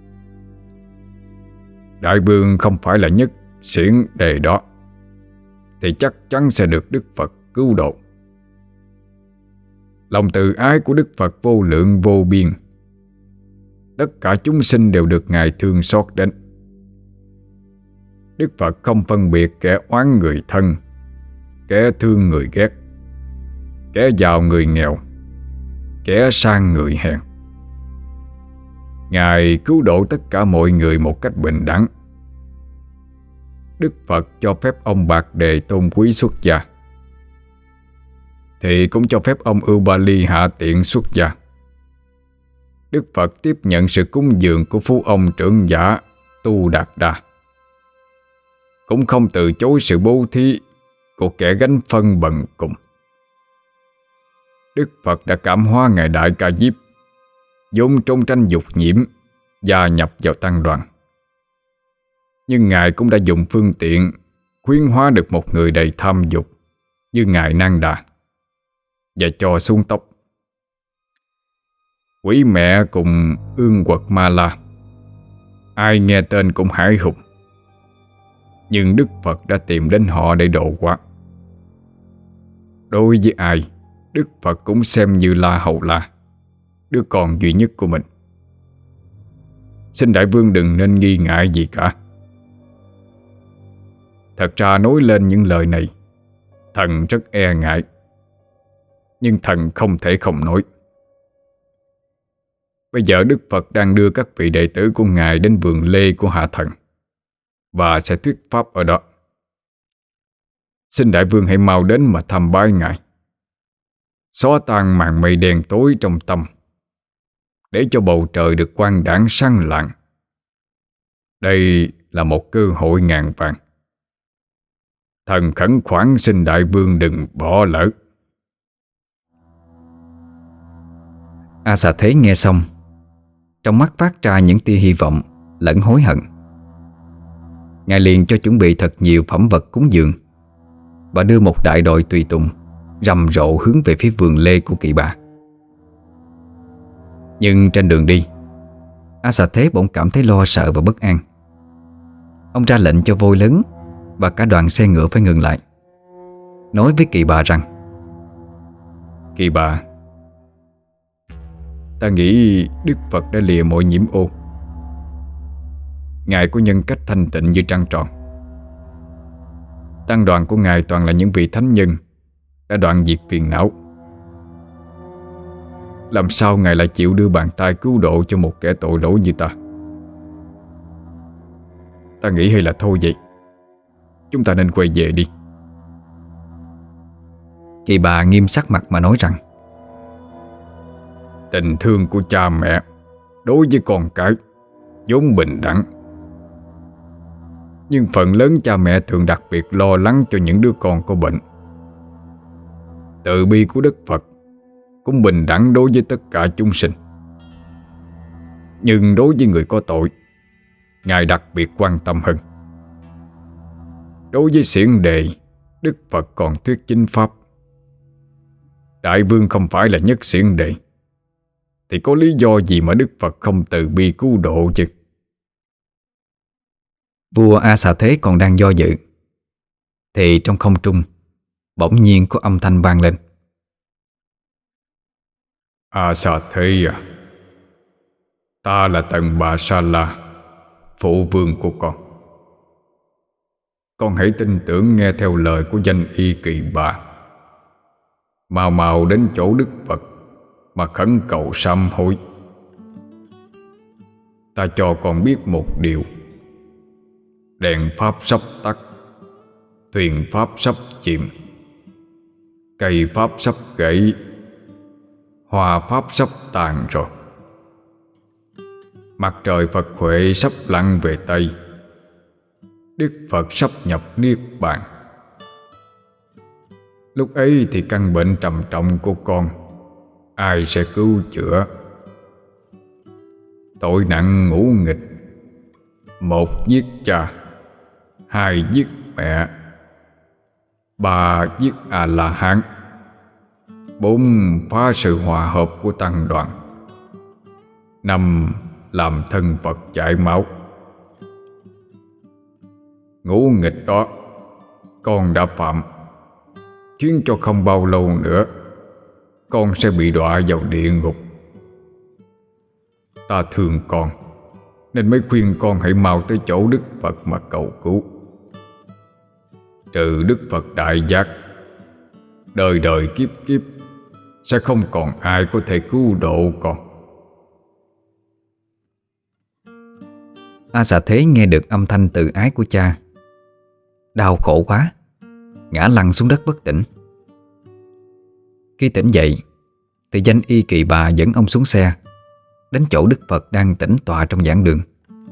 Đại vương không phải là nhất, xiển, đề đó, thì chắc chắn sẽ được Đức Phật cứu độ. Lòng từ ái của Đức Phật vô lượng vô biên, tất cả chúng sinh đều được Ngài thương xót đến. Đức Phật không phân biệt kẻ oán người thân, kẻ thương người ghét, kẻ giàu người nghèo, kẻ sang người hèn. Ngài cứu độ tất cả mọi người một cách bình đẳng. Đức Phật cho phép ông bạc đề tôn quý xuất gia, thì cũng cho phép ông Ubali hạ tiện xuất gia. Đức Phật tiếp nhận sự cúng dường của phú ông trưởng giả Tu Đạt Đa, cũng không từ chối sự bố thí của kẻ gánh phân bần cùng. Đức Phật đã cảm hóa Ngài Đại Ca Diếp, vốn trong tranh dục nhiễm gia nhập vào tăng đoàn. Nhưng Ngài cũng đã dùng phương tiện khuyến hóa được một người đầy tham dục như Ngài Nang Đà và cho xuống tóc. Quý mẹ cùng Ương Quật Ma La, ai nghe tên cũng hãi hùng. Nhưng Đức Phật đã tìm đến họ để độ hóa. Đối với ai, Đức Phật cũng xem như La Hầu La, đứa con duy nhất của mình. Xin đại vương đừng nên nghi ngại gì cả. Thật ra nói lên những lời này, thần rất e ngại, nhưng thần không thể không nói. Bây giờ Đức Phật đang đưa các vị đệ tử của Ngài đến vườn lê của Hạ Thần và sẽ thuyết pháp ở đó. Xin đại vương hãy mau đến mà thăm bái Ngài, xóa tan màn mây đen tối trong tâm, để cho bầu trời được quang đãng sáng lạng. Đây là một cơ hội ngàn vàng. Thần khẩn khoản xin đại vương đừng bỏ lỡ. A Xà Thế nghe xong, trong mắt phát ra những tia hy vọng lẫn hối hận. Ngài liền cho chuẩn bị thật nhiều phẩm vật cúng dường và đưa một đại đội tùy tùng rầm rộ hướng về phía vườn lê của Kỳ Bà. Nhưng trên đường đi, A Xà Thế bỗng cảm thấy lo sợ và bất an. Ông ra lệnh cho voi lớn và cả đoàn xe ngựa phải ngừng lại, nói với Kỳ Bà rằng: Kỳ Bà, ta nghĩ Đức Phật đã lìa mọi nhiễm ô. Ngài có nhân cách thanh tịnh như trăng tròn. Tăng đoàn của Ngài toàn là những vị thánh nhân đã đoạn diệt phiền não. Làm sao Ngài lại chịu đưa bàn tay cứu độ cho một kẻ tội lỗi như ta? Ta nghĩ hay là thôi vậy, chúng ta nên quay về đi. Kỳ Bà nghiêm sắc mặt mà nói rằng: Tình thương của cha mẹ đối với con cái vốn bình đẳng, nhưng phần lớn cha mẹ thường đặc biệt lo lắng cho những đứa con có bệnh. Từ bi của Đức Phật cũng bình đẳng đối với tất cả chúng sinh, nhưng đối với người có tội, Ngài đặc biệt quan tâm hơn. Đối với xiển đề, Đức Phật còn thuyết chính pháp. Đại vương không phải là nhất xiển đề, thì có lý do gì mà Đức Phật không từ bi cứu độ chứ? Vua A Xà Thế còn đang do dự, thì trong không trung bỗng nhiên có âm thanh vang lên: A Xà Thế à, ta là Tần Bà Sa La, phụ vương của con. Con hãy tin tưởng nghe theo lời của danh y Kỳ Bà, mau mau đến chỗ Đức Phật mà khẩn cầu sám hối. Ta cho con biết một điều: đèn pháp sắp tắt, thuyền pháp sắp chìm, cây pháp sắp gãy, hoa pháp sắp tàn rồi. Mặt trời Phật Huệ sắp lặn về Tây, Đức Phật sắp nhập Niết Bàn. Lúc ấy thì căn bệnh trầm trọng của con ai sẽ cứu chữa? Tội nặng ngũ nghịch: một giết cha, hai giết mẹ, ba giết A-la-hán, bốn phá sự hòa hợp của tăng đoàn, năm làm thân Phật chảy máu. Ngũ nghịch đó con đã phạm, khiến cho không bao lâu nữa con sẽ bị đọa vào địa ngục. Ta thương con nên mới khuyên con hãy mau tới chỗ Đức Phật mà cầu cứu. Trừ Đức Phật Đại Giác, đời đời kiếp kiếp sẽ không còn ai có thể cứu độ con. A Xà Thế nghe được âm thanh từ ái của cha, đau khổ quá, ngã lăn xuống đất bất tỉnh. Khi tỉnh dậy thì danh y Kỳ Bà dẫn ông xuống xe, đến chỗ Đức Phật đang tĩnh tọa trong giảng đường.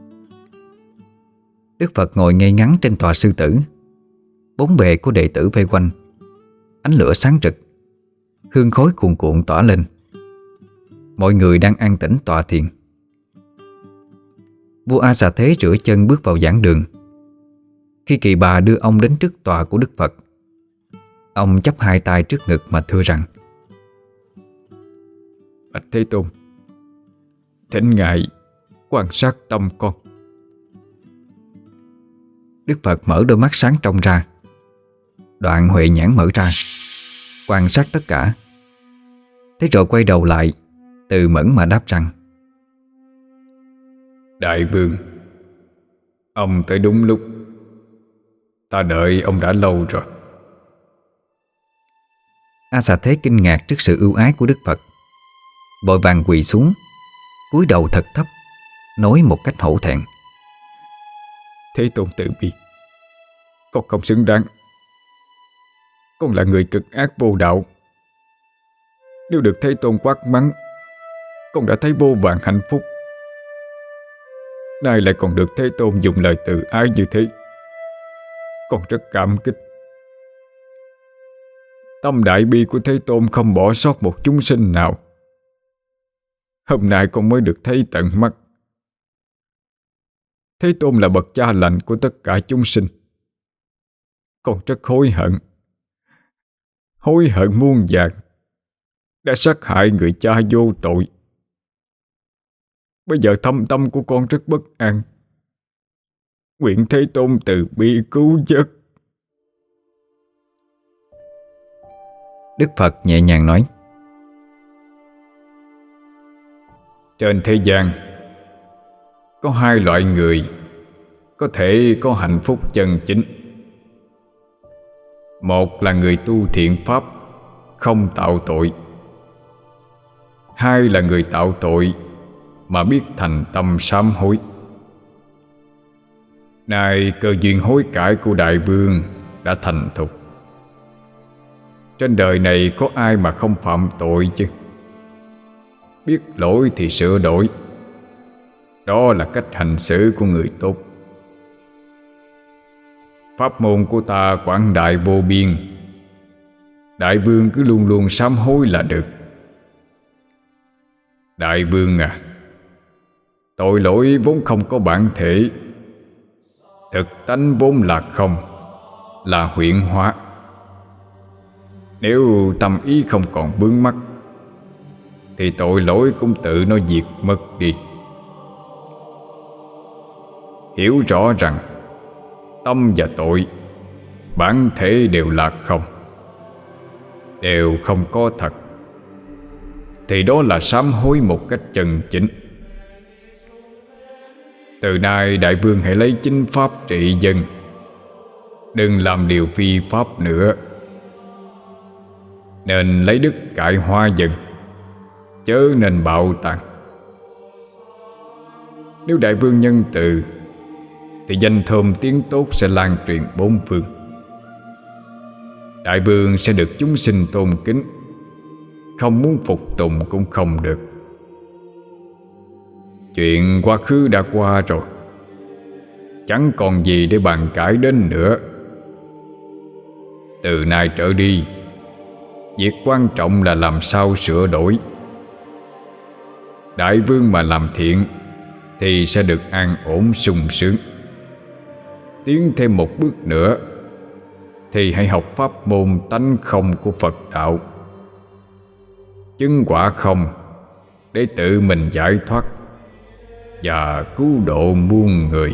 Đức Phật ngồi ngay ngắn trên tòa sư tử, bốn bề của đệ tử vây quanh, ánh lửa sáng rực, hương khói cuồn cuộn tỏa lên. Mọi người đang an tĩnh tọa thiền. Vua A Xà Thế rửa chân bước vào giảng đường. Khi kỳ bà đưa ông đến trước tòa của Đức Phật, ông chắp hai tay trước ngực mà thưa rằng: Bạch Thế Tôn, thỉnh ngài quan sát tâm con. Đức Phật mở đôi mắt sáng trong ra, đoạn huệ nhãn mở ra, quan sát tất cả. Thế rồi quay đầu lại, từ mẫn mà đáp rằng: Đại vương, ông tới đúng lúc. Ta đợi ông đã lâu rồi. A Xà Thế kinh ngạc trước sự ưu ái của Đức Phật, vội vàng quỳ xuống, cúi đầu thật thấp, nói một cách hổ thẹn: Thế Tôn từ bi, con không xứng đáng. Con là người cực ác vô đạo. Nếu được Thế Tôn quát mắng, con đã thấy vô vàn hạnh phúc. Nay lại còn được Thế Tôn dùng lời từ ái như thế, con rất cảm kích. Tâm đại bi của Thế Tôn không bỏ sót một chúng sinh nào. Hôm nay con mới được thấy tận mắt. Thế Tôn là bậc cha lành của tất cả chúng sinh. Con rất hối hận, hối hận muôn vàn, đã sát hại người cha vô tội. Bây giờ thâm tâm của con rất bất an. Nguyện Thế Tôn từ bi cứu vớt. Đức Phật nhẹ nhàng nói: Trên thế gian có hai loại người có thể có hạnh phúc chân chính. Một là người tu thiện pháp, không tạo tội. Hai là người tạo tội mà biết thành tâm sám hối. Nay cơ duyên hối cải của đại vương đã thành thục. Trên đời này có ai mà không phạm tội chứ? Biết lỗi thì sửa đổi, đó là cách hành xử của người tốt. Pháp môn của ta quảng đại vô biên, đại vương cứ luôn luôn sám hối là được. Đại vương à, tội lỗi vốn không có bản thể. Thực tánh vốn là không, là huyễn hóa. Nếu tâm ý không còn vướng mắc thì tội lỗi cũng tự nó diệt mất đi. Hiểu rõ rằng tâm và tội bản thể đều là không, đều không có thật, thì đó là sám hối một cách chân chính. Từ nay đại vương hãy lấy chính pháp trị dân, đừng làm điều phi pháp nữa. Nên lấy đức cải hóa dân, chớ nên bạo tàn. Nếu đại vương nhân từ thì danh thơm tiếng tốt sẽ lan truyền bốn phương. Đại vương sẽ được chúng sinh tôn kính, không muốn phục tùng cũng không được. Chuyện quá khứ đã qua rồi, chẳng còn gì để bàn cãi đến nữa. Từ nay trở đi, việc quan trọng là làm sao sửa đổi. Đại vương mà làm thiện thì sẽ được an ổn sung sướng. Tiến thêm một bước nữa thì hãy học pháp môn tánh không của Phật đạo, chứng quả không để tự mình giải thoát và cứu độ muôn người.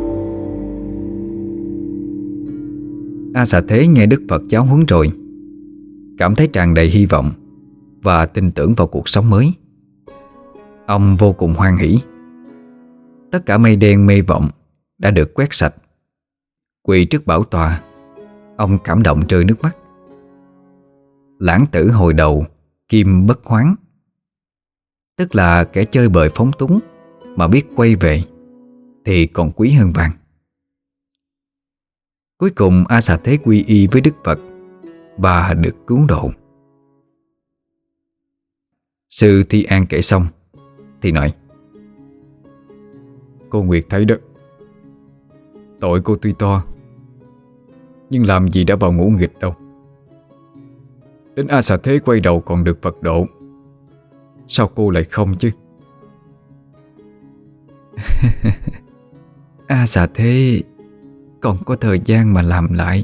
A Xà Thế nghe Đức Phật giáo huấn rồi, cảm thấy tràn đầy hy vọng và tin tưởng vào cuộc sống mới. Ông vô cùng hoan hỷ. Tất cả mây đen mê vọng đã được quét sạch. Quỳ trước bảo tọa, ông cảm động rơi nước mắt. Lãng tử hồi đầu, kim bất hoán, tức là kẻ chơi bời phóng túng mà biết quay về thì còn quý hơn vàng. Cuối cùng A Xà Thế quy y với Đức Phật và được cứu độ. Sư Thi An kể xong thì nói: Cô Nguyệt thấy đó, tội cô tuy to, nhưng làm gì đã vào ngũ nghịch đâu. Đến A Xà Thế quay đầu còn được Phật độ, sao cô lại không chứ? Dạ thế còn có thời gian mà làm lại.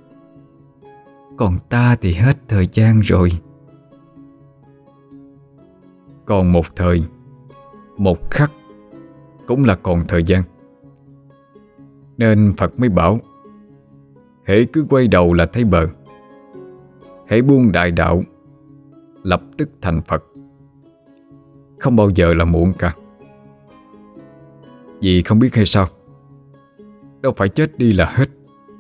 Còn ta thì hết thời gian rồi. Còn một thời, một khắc cũng là còn thời gian. Nên Phật mới bảo hễ cứ quay đầu là thấy bờ, hễ buông đại đạo lập tức thành Phật. Không bao giờ là muộn cả. Vì không biết hay sao, đâu phải chết đi là hết.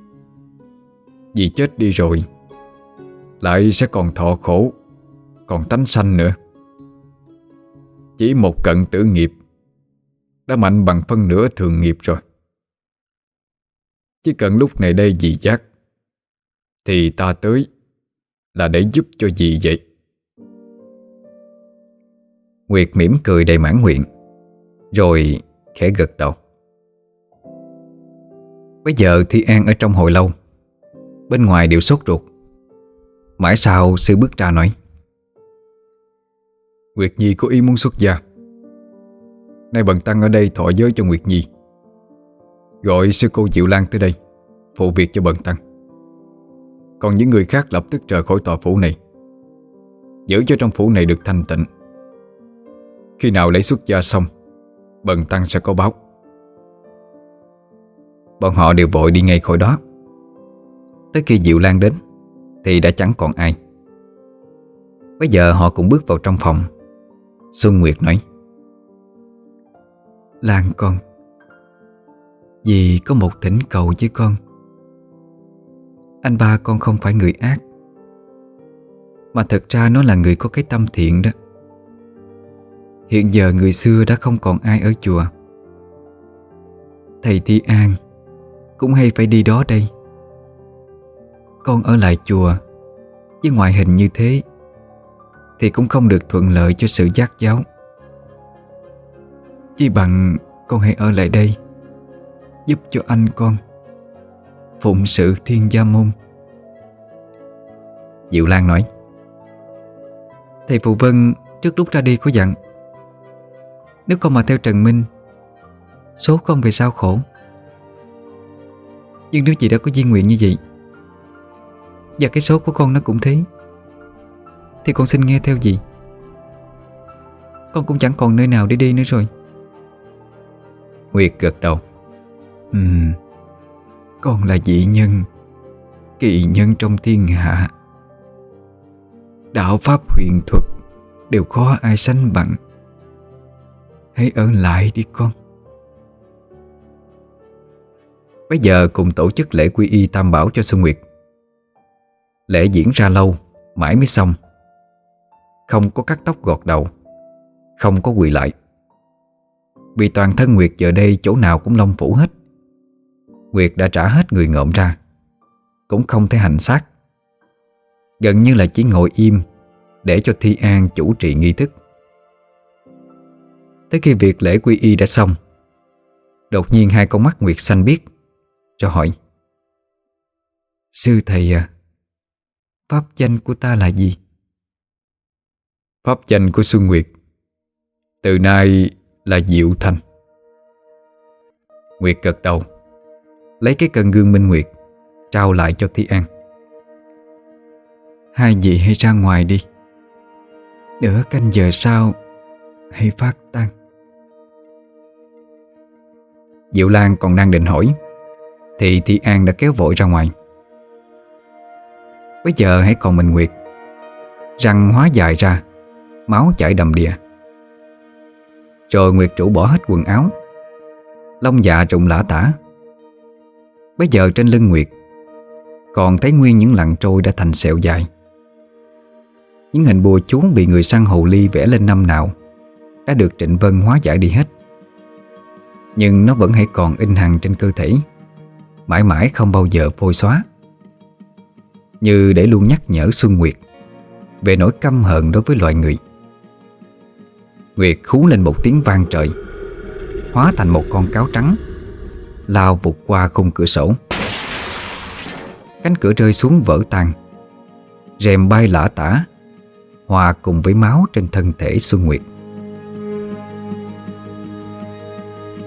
Vì chết đi rồi lại sẽ còn thọ khổ, còn tánh sanh nữa. Chỉ một cận tử nghiệp đã mạnh bằng phân nửa thường nghiệp rồi. Chỉ cần lúc này đây dì giác thì ta tới là để giúp cho dì vậy. Nguyệt mỉm cười đầy mãn nguyện, rồi khẽ gật đầu. Bây giờ Thi An ở trong hồi lâu, bên ngoài đều sốt ruột. Mãi sau sư bước ra nói: Nguyệt Nhi có ý muốn xuất gia. Nay bần tăng ở đây thọ giới cho Nguyệt Nhi, gọi sư cô Diệu Lan tới đây phụ việc cho bần tăng. Còn những người khác lập tức rời khỏi tòa phủ này, giữ cho trong phủ này được thanh tịnh. Khi nào lễ xuất gia xong, bần tăng sẽ có báo. Bọn họ đều vội đi ngay khỏi đó. Tới khi Diệu Lan đến thì đã chẳng còn ai. Bây giờ họ cũng bước vào trong phòng. Xuân Nguyệt nói: Lan con, dì có một thỉnh cầu với con. Anh ba con không phải người ác, mà thật ra nó là người có cái tâm thiện đó. Hiện giờ người xưa đã không còn ai ở chùa. Thầy Thi An cũng hay phải đi đó đây. Con ở lại chùa với ngoại hình như thế thì cũng không được thuận lợi cho sự giác giáo. Chi bằng con hãy ở lại đây, giúp cho anh con phụng sự Thiên Gia Môn. Diệu Lan nói: Thầy Phù Vân trước lúc ra đi có dặn, nếu con mà theo Trần Minh, số con về sao khổ. Nhưng nếu chị đã có duyên nguyện như vậy, và cái số của con nó cũng thế, thì con xin nghe theo dì. Con cũng chẳng còn nơi nào để đi nữa rồi. Nguyệt gật đầu: Con là dị nhân, kỳ nhân trong thiên hạ. Đạo pháp huyền thuật đều khó ai sánh bằng. Hãy ở lại đi con. Bây giờ cùng tổ chức lễ quy y Tam Bảo cho Xuân Nguyệt. Lễ diễn ra lâu, mãi mới xong. Không có cắt tóc gọt đầu, không có quỳ lại. Vì toàn thân Nguyệt giờ đây chỗ nào cũng lông phủ hết. Nguyệt đã trả hết người ngộm ra, cũng không thể hành xác. Gần như là chỉ ngồi im để cho Thi An chủ trì nghi thức. Tới khi việc lễ quy y đã xong, đột nhiên hai con mắt Nguyệt xanh biếc, cho hỏi: Sư thầy à, pháp danh của ta là gì? Pháp danh của Xuân Nguyệt từ nay là Diệu Thanh. Nguyệt gật đầu, lấy cái cân gương minh nguyệt trao lại cho Thi An. Hai vị hãy ra ngoài đi, nửa canh giờ sau hãy phát tang. Diệu Lan còn đang định hỏi thì Thi An đã kéo vội ra ngoài. Bây giờ hãy còn mình Nguyệt, răng hóa dài ra, máu chảy đầm đìa. Rồi Nguyệt Chủ bỏ hết quần áo, lông dạ rụng lả tả. Bây giờ trên lưng Nguyệt còn thấy nguyên những lằn trôi đã thành sẹo dài. Những hình bùa chú bị người săn hồ ly vẽ lên năm nào đã được Trịnh Vân hóa giải đi hết. Nhưng nó vẫn hãy còn in hằn trên cơ thể, mãi mãi không bao giờ phôi xóa, như để luôn nhắc nhở Xuân Nguyệt về nỗi căm hờn đối với loài người. Nguyệt khú lên một tiếng vang trời, hóa thành một con cáo trắng, lao vụt qua khung cửa sổ. Cánh cửa rơi xuống vỡ tan, rèm bay lả tả, hòa cùng với máu trên thân thể Xuân Nguyệt.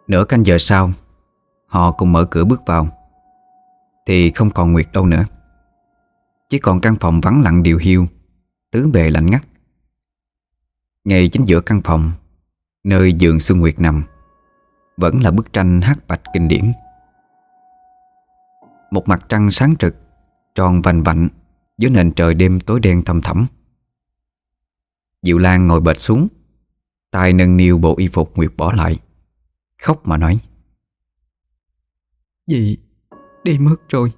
Nửa canh giờ sau, họ cùng mở cửa bước vào. Thì không còn Nguyệt đâu nữa. Chỉ còn căn phòng vắng lặng điều hiu, tứ bề lạnh ngắt. Ngay chính giữa căn phòng, nơi giường Xuân Nguyệt nằm, vẫn là bức tranh hắc bạch kinh điển. Một mặt trăng sáng rực, tròn vành vạnh dưới nền trời đêm tối đen thăm thẳm. Diệu Lan ngồi bệt xuống, tay nâng niu bộ y phục Nguyệt bỏ lại, khóc mà nói: "Dì đi mất rồi."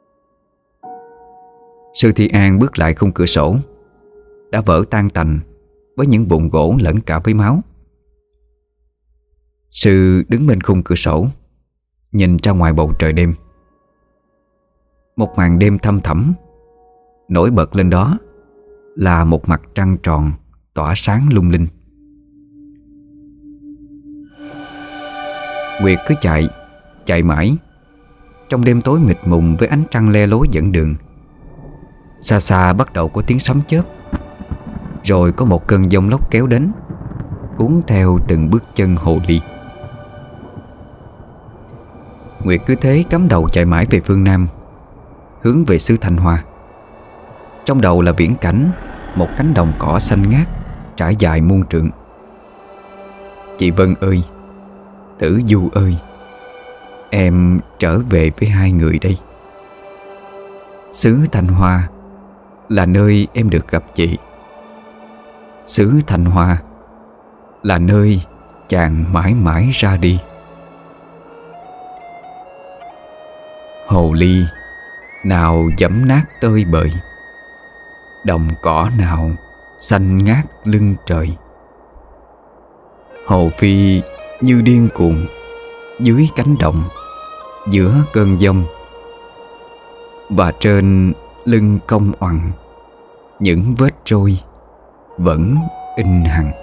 Sư Thi An bước lại khung cửa sổ, đã vỡ tan tành với những vụn gỗ lẫn cả với máu. Sư đứng bên khung cửa sổ, nhìn ra ngoài bầu trời đêm. Một màn đêm thăm thẳm, nổi bật lên đó là một mặt trăng tròn tỏa sáng lung linh. Nguyệt cứ chạy mãi trong đêm tối mịt mùng với ánh trăng le lối dẫn đường. Xa xa bắt đầu có tiếng sấm chớp, rồi có một cơn giông lốc kéo đến, cuốn theo từng bước chân hồ ly. Nguyệt cứ thế cắm đầu chạy mãi về phương Nam, hướng về xứ Thanh Hoa. Trong đầu là viễn cảnh một cánh đồng cỏ xanh ngát trải dài muôn trượng. Chị Vân ơi, Tử Du ơi, em trở về với hai người đây. Xứ Thanh Hoa là nơi em được gặp chị. Xứ Thanh Hoa là nơi chàng mãi mãi ra đi. Hồ ly nào dẫm nát tơi bời, đồng cỏ nào xanh ngát lưng trời. Hồ phi như điên cuồng dưới cánh đồng, giữa cơn giông, và trên lưng công oằn những vết trôi vẫn in hằn.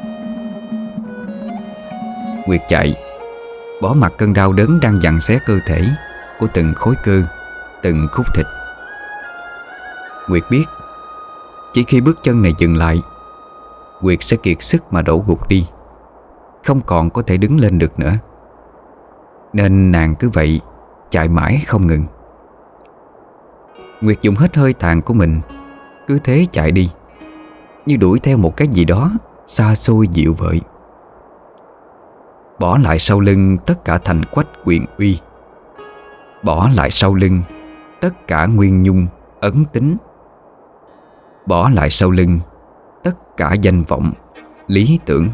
Nguyệt chạy, bỏ mặc cơn đau đớn đang giằng xé cơ thể của từng khối cơ, từng khúc thịt. Nguyệt biết chỉ khi bước chân này dừng lại, Nguyệt sẽ kiệt sức mà đổ gục đi, không còn có thể đứng lên được nữa. Nên nàng cứ vậy chạy mãi không ngừng. Nguyệt dùng hết hơi tàn của mình, cứ thế chạy đi, như đuổi theo một cái gì đó xa xôi dịu vợi. Bỏ lại sau lưng tất cả thành quách quyền uy, bỏ lại sau lưng tất cả nguyên nhung ấn tính, bỏ lại sau lưng tất cả danh vọng, lý tưởng.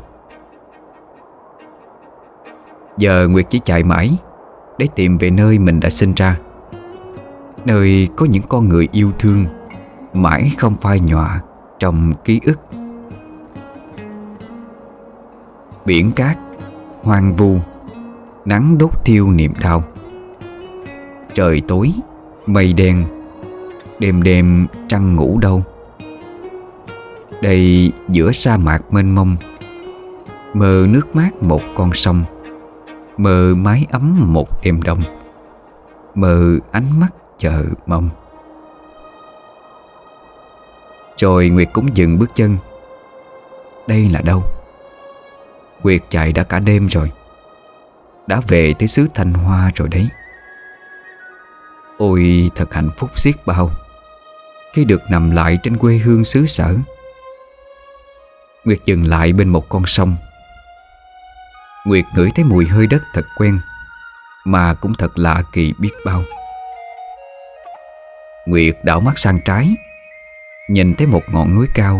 Giờ Nguyệt chỉ chạy mãi để tìm về nơi mình đã sinh ra, nơi có những con người yêu thương mãi không phai nhòa trong ký ức. Biển cát hoang vu, nắng đốt thiêu niềm đau. Trời tối, mây đen, đêm đêm trăng ngủ đâu. Đây giữa sa mạc mênh mông, mơ nước mát một con sông, mơ mái ấm một đêm đông, mơ ánh mắt chờ mong. Rồi Nguyệt cũng dừng bước chân. Đây là đâu? Nguyệt chạy đã cả đêm rồi, đã về tới xứ Thanh Hoa rồi đấy. Ôi thật hạnh phúc xiết bao khi được nằm lại trên quê hương xứ sở. Nguyệt dừng lại bên một con sông. Nguyệt ngửi thấy mùi hơi đất thật quen, mà cũng thật lạ kỳ biết bao. Nguyệt đảo mắt sang trái, nhìn thấy một ngọn núi cao.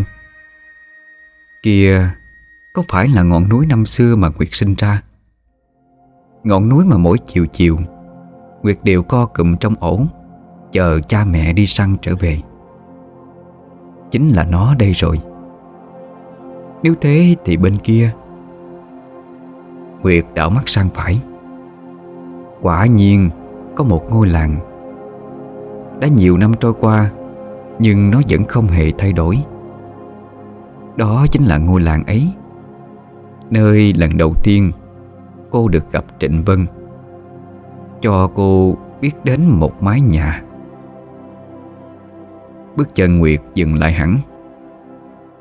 Kia có phải là ngọn núi năm xưa mà Nguyệt sinh ra? Ngọn núi mà mỗi chiều chiều Nguyệt đều co cụm trong ổ, chờ cha mẹ đi săn trở về. Chính là nó đây rồi. Nếu thế thì bên kia. Nguyệt đảo mắt sang phải. Quả nhiên có một ngôi làng. Đã nhiều năm trôi qua, nhưng nó vẫn không hề thay đổi. Đó chính là ngôi làng ấy, nơi lần đầu tiên cô được gặp Trịnh Vân, cho cô biết đến một mái nhà. Bước chân Nguyệt dừng lại hẳn,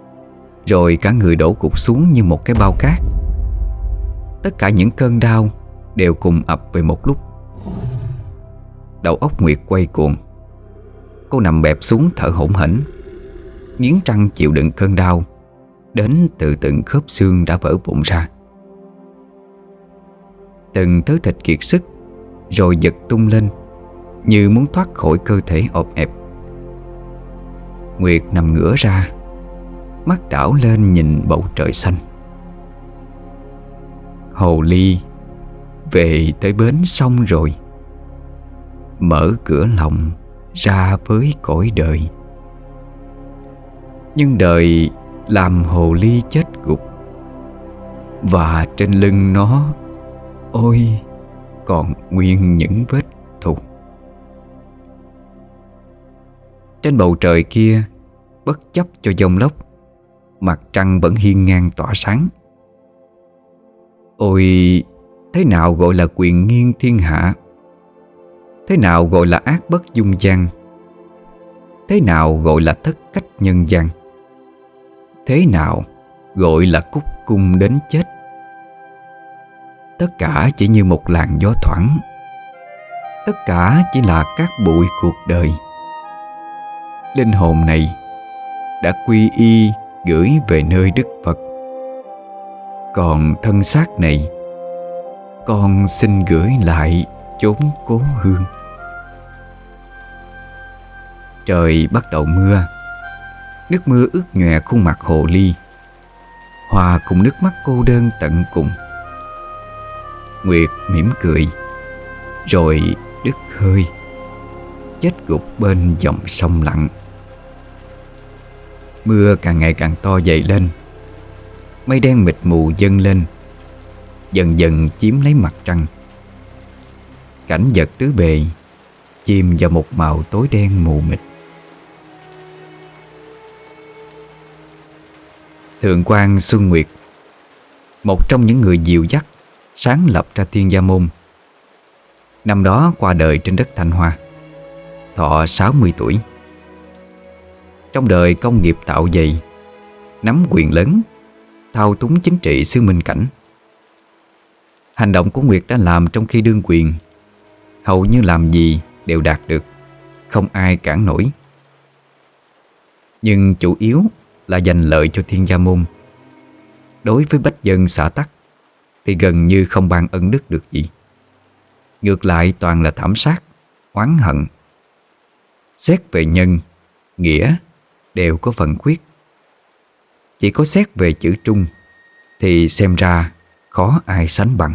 rồi cả người đổ gục xuống như một cái bao cát. Tất cả những cơn đau đều cùng ập về một lúc. Đầu óc Nguyệt quay cuồng. Cô nằm bẹp xuống thở hổn hển, nghiến răng chịu đựng cơn đau đến từ từng khớp xương đã vỡ vụn ra. Từng thớ thịt kiệt sức rồi giật tung lên, như muốn thoát khỏi cơ thể ọp ẹp. Nguyệt nằm ngửa ra, mắt đảo lên nhìn bầu trời xanh. Hồ ly về tới bến sông rồi, mở cửa lòng ra với cõi đời. Nhưng đời làm hồ ly chết gục, và trên lưng nó, ôi, còn nguyên những vết thù. Trên bầu trời kia, bất chấp cho giông lốc, mặt trăng vẫn hiên ngang tỏa sáng. Ôi, thế nào gọi là quyền nghiêng thiên hạ? Thế nào gọi là ác bất dung gian? Thế nào gọi là thất cách nhân gian? Thế nào gọi là cúc cung đến chết? Tất cả chỉ như một làn gió thoảng, tất cả chỉ là cát bụi cuộc đời. Linh hồn này đã quy y gửi về nơi Đức Phật, còn thân xác này con xin gửi lại chốn cố hương. Trời bắt đầu mưa. Nước mưa ướt nhòe khuôn mặt hồ ly, hòa cùng nước mắt cô đơn tận cùng. Nguyệt mỉm cười, rồi đứt hơi, chết gục bên dòng sông lặng. Mưa càng ngày càng to dày lên. Mây đen mịt mù dâng lên, dần dần chiếm lấy mặt trăng. Cảnh vật tứ bề chìm vào một màu tối đen mù mịt. Thượng quan Xuân Nguyệt, một trong những người dìu dắt sáng lập ra Thiên Gia Môn, năm đó qua đời trên đất Thanh Hoa, thọ 60 tuổi. Trong đời công nghiệp tạo dày, nắm quyền lớn, thao túng chính trị xứ Minh Cảnh. Hành động của Nguyệt đã làm trong khi đương quyền, hầu như làm gì đều đạt được, không ai cản nổi. Nhưng chủ yếu là giành lợi cho Thiên Gia Môn. Đối với bách dân xã tắc thì gần như không ban ân đức được gì. Ngược lại toàn là thảm sát, oán hận. Xét về nhân, nghĩa đều có phần khuyết. Chỉ có xét về chữ trung thì xem ra khó ai sánh bằng.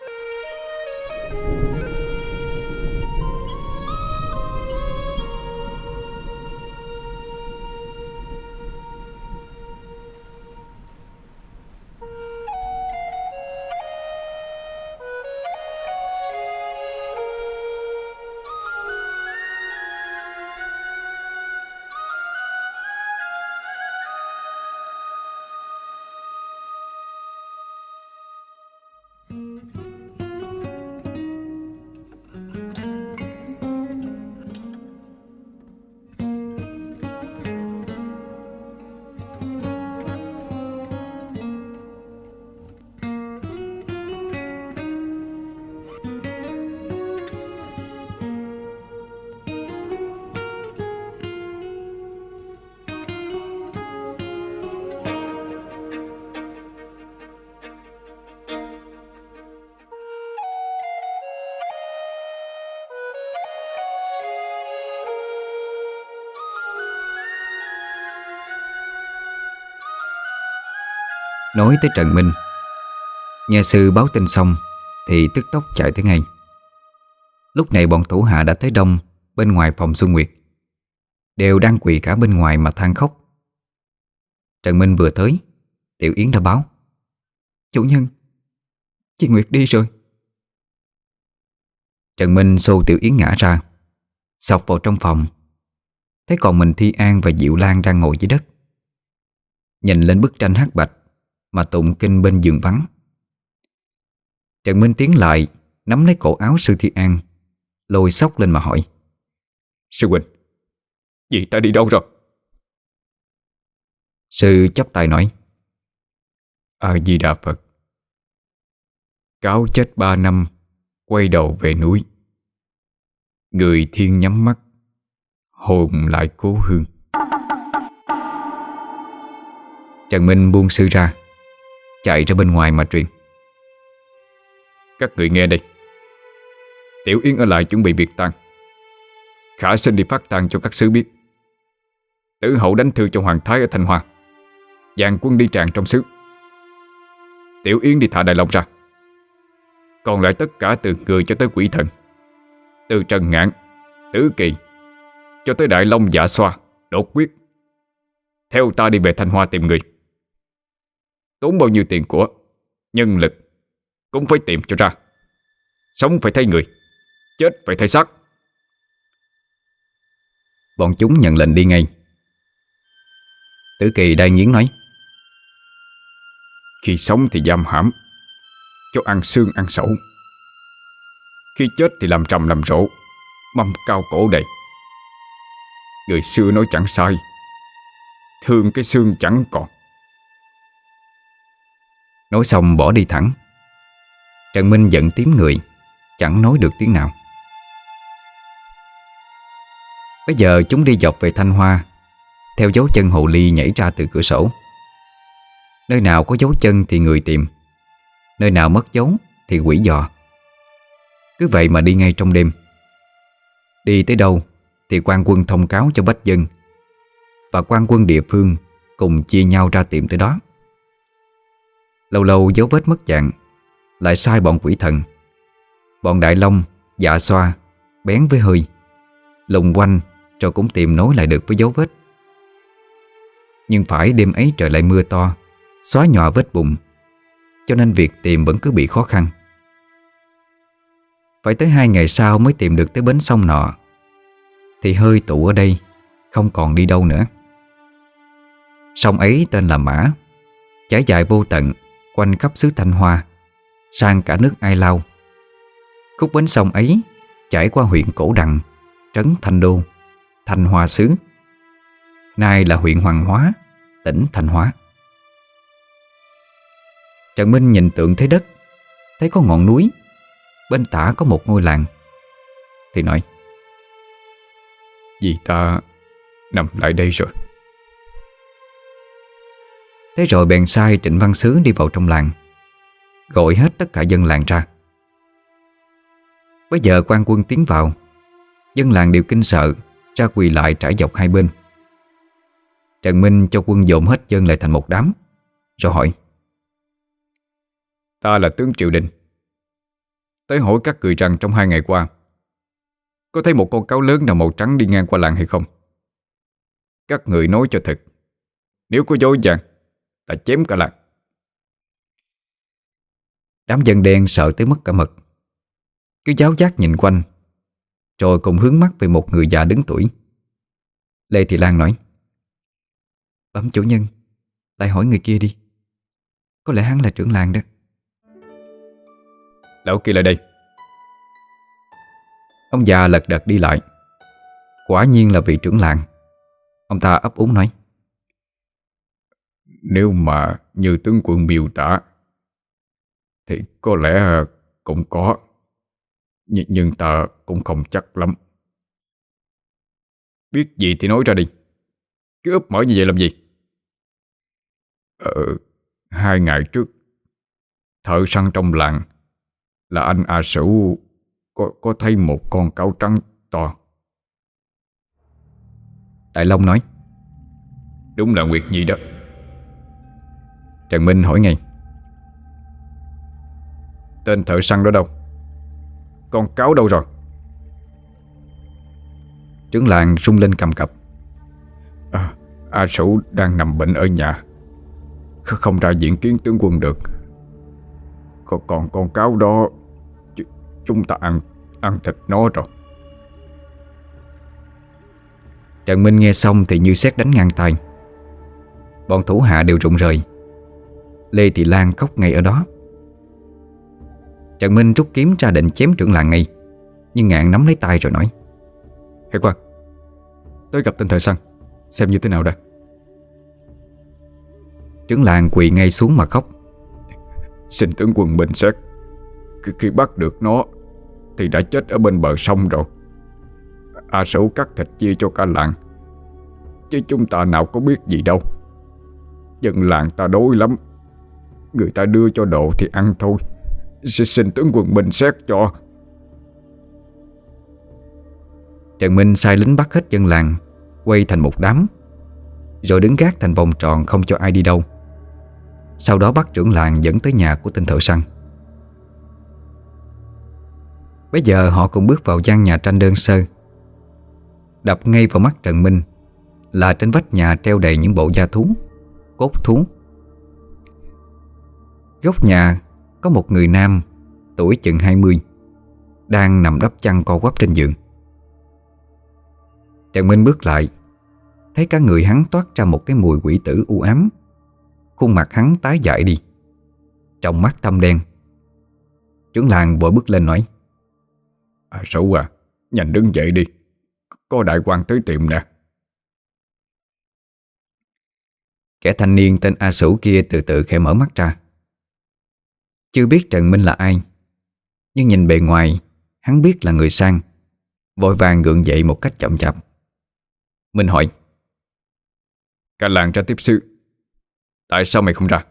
Nói tới Trần Minh, nghe sư báo tin xong thì tức tốc chạy tới ngay. Lúc này bọn thủ hạ đã tới đông bên ngoài phòng Xuân Nguyệt, đều đang quỳ cả bên ngoài mà than khóc. Trần Minh vừa tới, Tiểu Yến đã báo: "Chủ nhân, chị Nguyệt đi rồi." Trần Minh xô Tiểu Yến ngã ra, xộc vào trong phòng, thấy còn mình Thi An và Diệu Lan đang ngồi dưới đất. Nhìn lên bức tranh hắc bạch mà tụng kinh bên giường vắng. Trần Minh tiến lại, nắm lấy cổ áo sư Thi An, lôi xốc lên mà hỏi: "Sư huynh, dì ta đi đâu rồi?" Sư chắp tay nói: "A Di Đà Phật. Cáo chết 3 năm quay đầu về núi. Người thiên nhắm mắt, hồn lại cố hương. Trần Minh buông sư ra, chạy ra bên ngoài mà truyền: Các người nghe đây. Tiểu Yến ở lại chuẩn bị việc tang. Khả xin đi phát tang cho các xứ biết. Tử hậu đánh thư cho hoàng thái ở Thanh Hoa. Dàn quân đi tràn trong xứ. Tiểu Yến đi thả Đại Long ra. Còn lại tất cả từ người cho tới quỷ thần, từ Trần Ngạn, Tử Kỳ cho tới Đại Long, Dạ Xoa, Đột Quyết, theo ta đi về Thanh Hoa tìm người. Tốn bao nhiêu tiền của, nhân lực cũng phải tìm cho ra. Sống phải thấy người, chết phải thấy xác. Bọn chúng nhận lệnh đi ngay. Tử Kỳ đai nghiến nói: Khi sống thì giam hãm, cho ăn xương ăn sẩu. Khi chết thì làm trầm làm rỗ, mâm cao cổ đầy. Người xưa nói chẳng sai, thương cái xương chẳng còn. Nói xong bỏ đi thẳng. Trần Minh giận tím người, chẳng nói được tiếng nào. Bây giờ chúng đi dọc về Thanh Hoa, theo dấu chân hồ ly nhảy ra từ cửa sổ. Nơi nào có dấu chân thì người tìm, nơi nào mất dấu thì quỷ dò. Cứ vậy mà đi ngay trong đêm. Đi tới đâu thì quan quân thông cáo cho bách dân, và quan quân địa phương cùng chia nhau ra tìm tới đó. Lâu lâu dấu vết mất dạng, lại sai bọn quỷ thần, bọn Đại Long, Dạ Xoa bén với hơi, lùng quanh rồi cũng tìm nối lại được với dấu vết. Nhưng phải đêm ấy trời lại mưa to, xóa nhòa vết bùn, cho nên việc tìm vẫn cứ bị khó khăn. Phải tới 2 ngày sau mới tìm được tới bến sông nọ, thì hơi tụ ở đây không còn đi đâu nữa. Sông ấy tên là Mã, trải dài vô tận quanh khắp xứ Thanh Hoa, sang cả nước Ai Lao. Khúc bến sông ấy chảy qua huyện Cổ Đằng, trấn Thanh Đô, Thanh Hoa xứ, nay là huyện Hoàng Hóa, tỉnh Thanh Hóa. Trần Minh nhìn tượng thế đất, thấy có ngọn núi, bên tả có một ngôi làng, thì nói: Vì ta nằm lại đây rồi. Thế rồi bèn sai Trịnh Văn Sứ đi vào trong làng, gọi hết tất cả dân làng ra. Bây giờ quan quân tiến vào, dân làng đều kinh sợ, ra quỳ lại trải dọc hai bên. Trần Minh cho quân dồn hết dân lại thành một đám, rồi hỏi: Ta là tướng Triệu Đình, tới hỏi các người rằng trong 2 ngày qua có thấy một con cáo lớn nào màu trắng đi ngang qua làng hay không? Các người nói cho thật, nếu có dối vàng ta chém cả làng. Đám dân đen sợ tới mất cả mật, cứ giáo giác nhìn quanh, rồi cùng hướng mắt về một người già đứng tuổi. Lê Thị Lan nói: Bẩm chủ nhân, lại hỏi người kia đi, có lẽ hắn là trưởng làng đó. Lão kia lại đây. Ông già lật đật đi lại, quả nhiên là vị trưởng làng. Ông ta ấp úng nói: Nếu mà như tướng quân miêu tả thì có lẽ cũng có, nhưng ta cũng không chắc lắm. Biết gì thì nói ra đi, cứ úp mở như vậy làm gì? 2 ngày trước, thợ săn trong làng là anh A Sửu có thấy một con cáo trắng to. Đại Long nói: Đúng là Nguyệt Nhi đó. Trần Minh hỏi ngay: Tên thợ săn đó đâu? Con cáo đâu rồi? Trưởng làng rung lên cầm cập: A Sửu đang nằm bệnh ở nhà, không ra diện kiến tướng quân được. Còn con cáo đó chúng ta ăn thịt nó rồi. Trần Minh nghe xong thì như sét đánh ngang tai. Bọn thủ hạ đều rụng rời. Lê Thị Lan khóc ngay ở đó. Trần Minh rút kiếm ra định chém trưởng làng ngay, nhưng Ngạn nắm lấy tay rồi nói: Hãy khoan, tới gặp tên thợ săn xem như thế nào đây. Trưởng làng quỳ ngay xuống mà khóc: Xin tướng quân bình xét, khi bắt được nó thì đã chết ở bên bờ sông rồi. A Sửu cắt thịt chia cho cả làng, chứ chúng ta nào có biết gì đâu. Dân làng ta đói lắm, người ta đưa cho độ thì ăn thôi. Xin tướng quân bình xét cho. Trần Minh sai lính bắt hết dân làng quay thành một đám, rồi đứng gác thành vòng tròn không cho ai đi đâu. Sau đó bắt trưởng làng dẫn tới nhà của tên thợ săn. Bây giờ họ cùng bước vào gian nhà tranh đơn sơ. Đập ngay vào mắt Trần Minh là trên vách nhà treo đầy những bộ da thú, cốt thú. Góc nhà có một người nam tuổi chừng 20 đang nằm đắp chăn co quắp trên giường. Trần Minh bước lại, thấy cả người hắn toát ra một cái mùi quỷ tử u ám. Khuôn mặt hắn tái dại đi, trong mắt thâm đen. Trưởng làng vội bước lên nói: Sửu à, nhanh đứng dậy đi, có đại quan tới tìm nè. Kẻ thanh niên tên A Sửu kia từ từ khẽ mở mắt ra. Chưa biết Trần Minh là ai, nhưng nhìn bề ngoài hắn biết là người sang. Vội vàng gượng dậy một cách chậm chạp. Minh hỏi: Cả làng ra tiếp sư, tại sao mày không ra?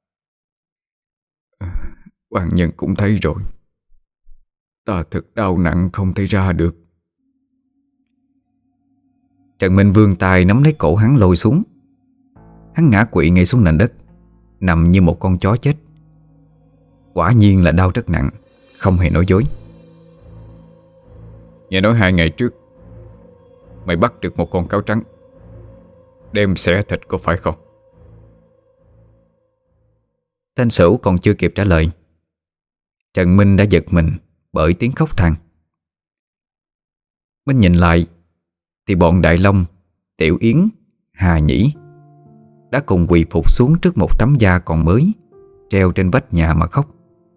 Quan nhân cũng thấy rồi, ta thật đau nặng không thể ra được. Trần Minh vươn tay nắm lấy cổ hắn lôi xuống. Hắn ngã quỵ ngay xuống nền đất, nằm như một con chó chết. Quả nhiên là đau rất nặng, không hề nói dối. Nghe nói 2 ngày trước mày bắt được một con cáo trắng, đem xẻ thịt có phải không? Tên Sửu còn chưa kịp trả lời, Trần Minh đã giật mình bởi tiếng khóc than. Minh nhìn lại thì bọn Đại Long, Tiểu Yến, Hà Nhĩ đã cùng quỳ phục xuống trước một tấm da còn mới treo trên vách nhà mà khóc.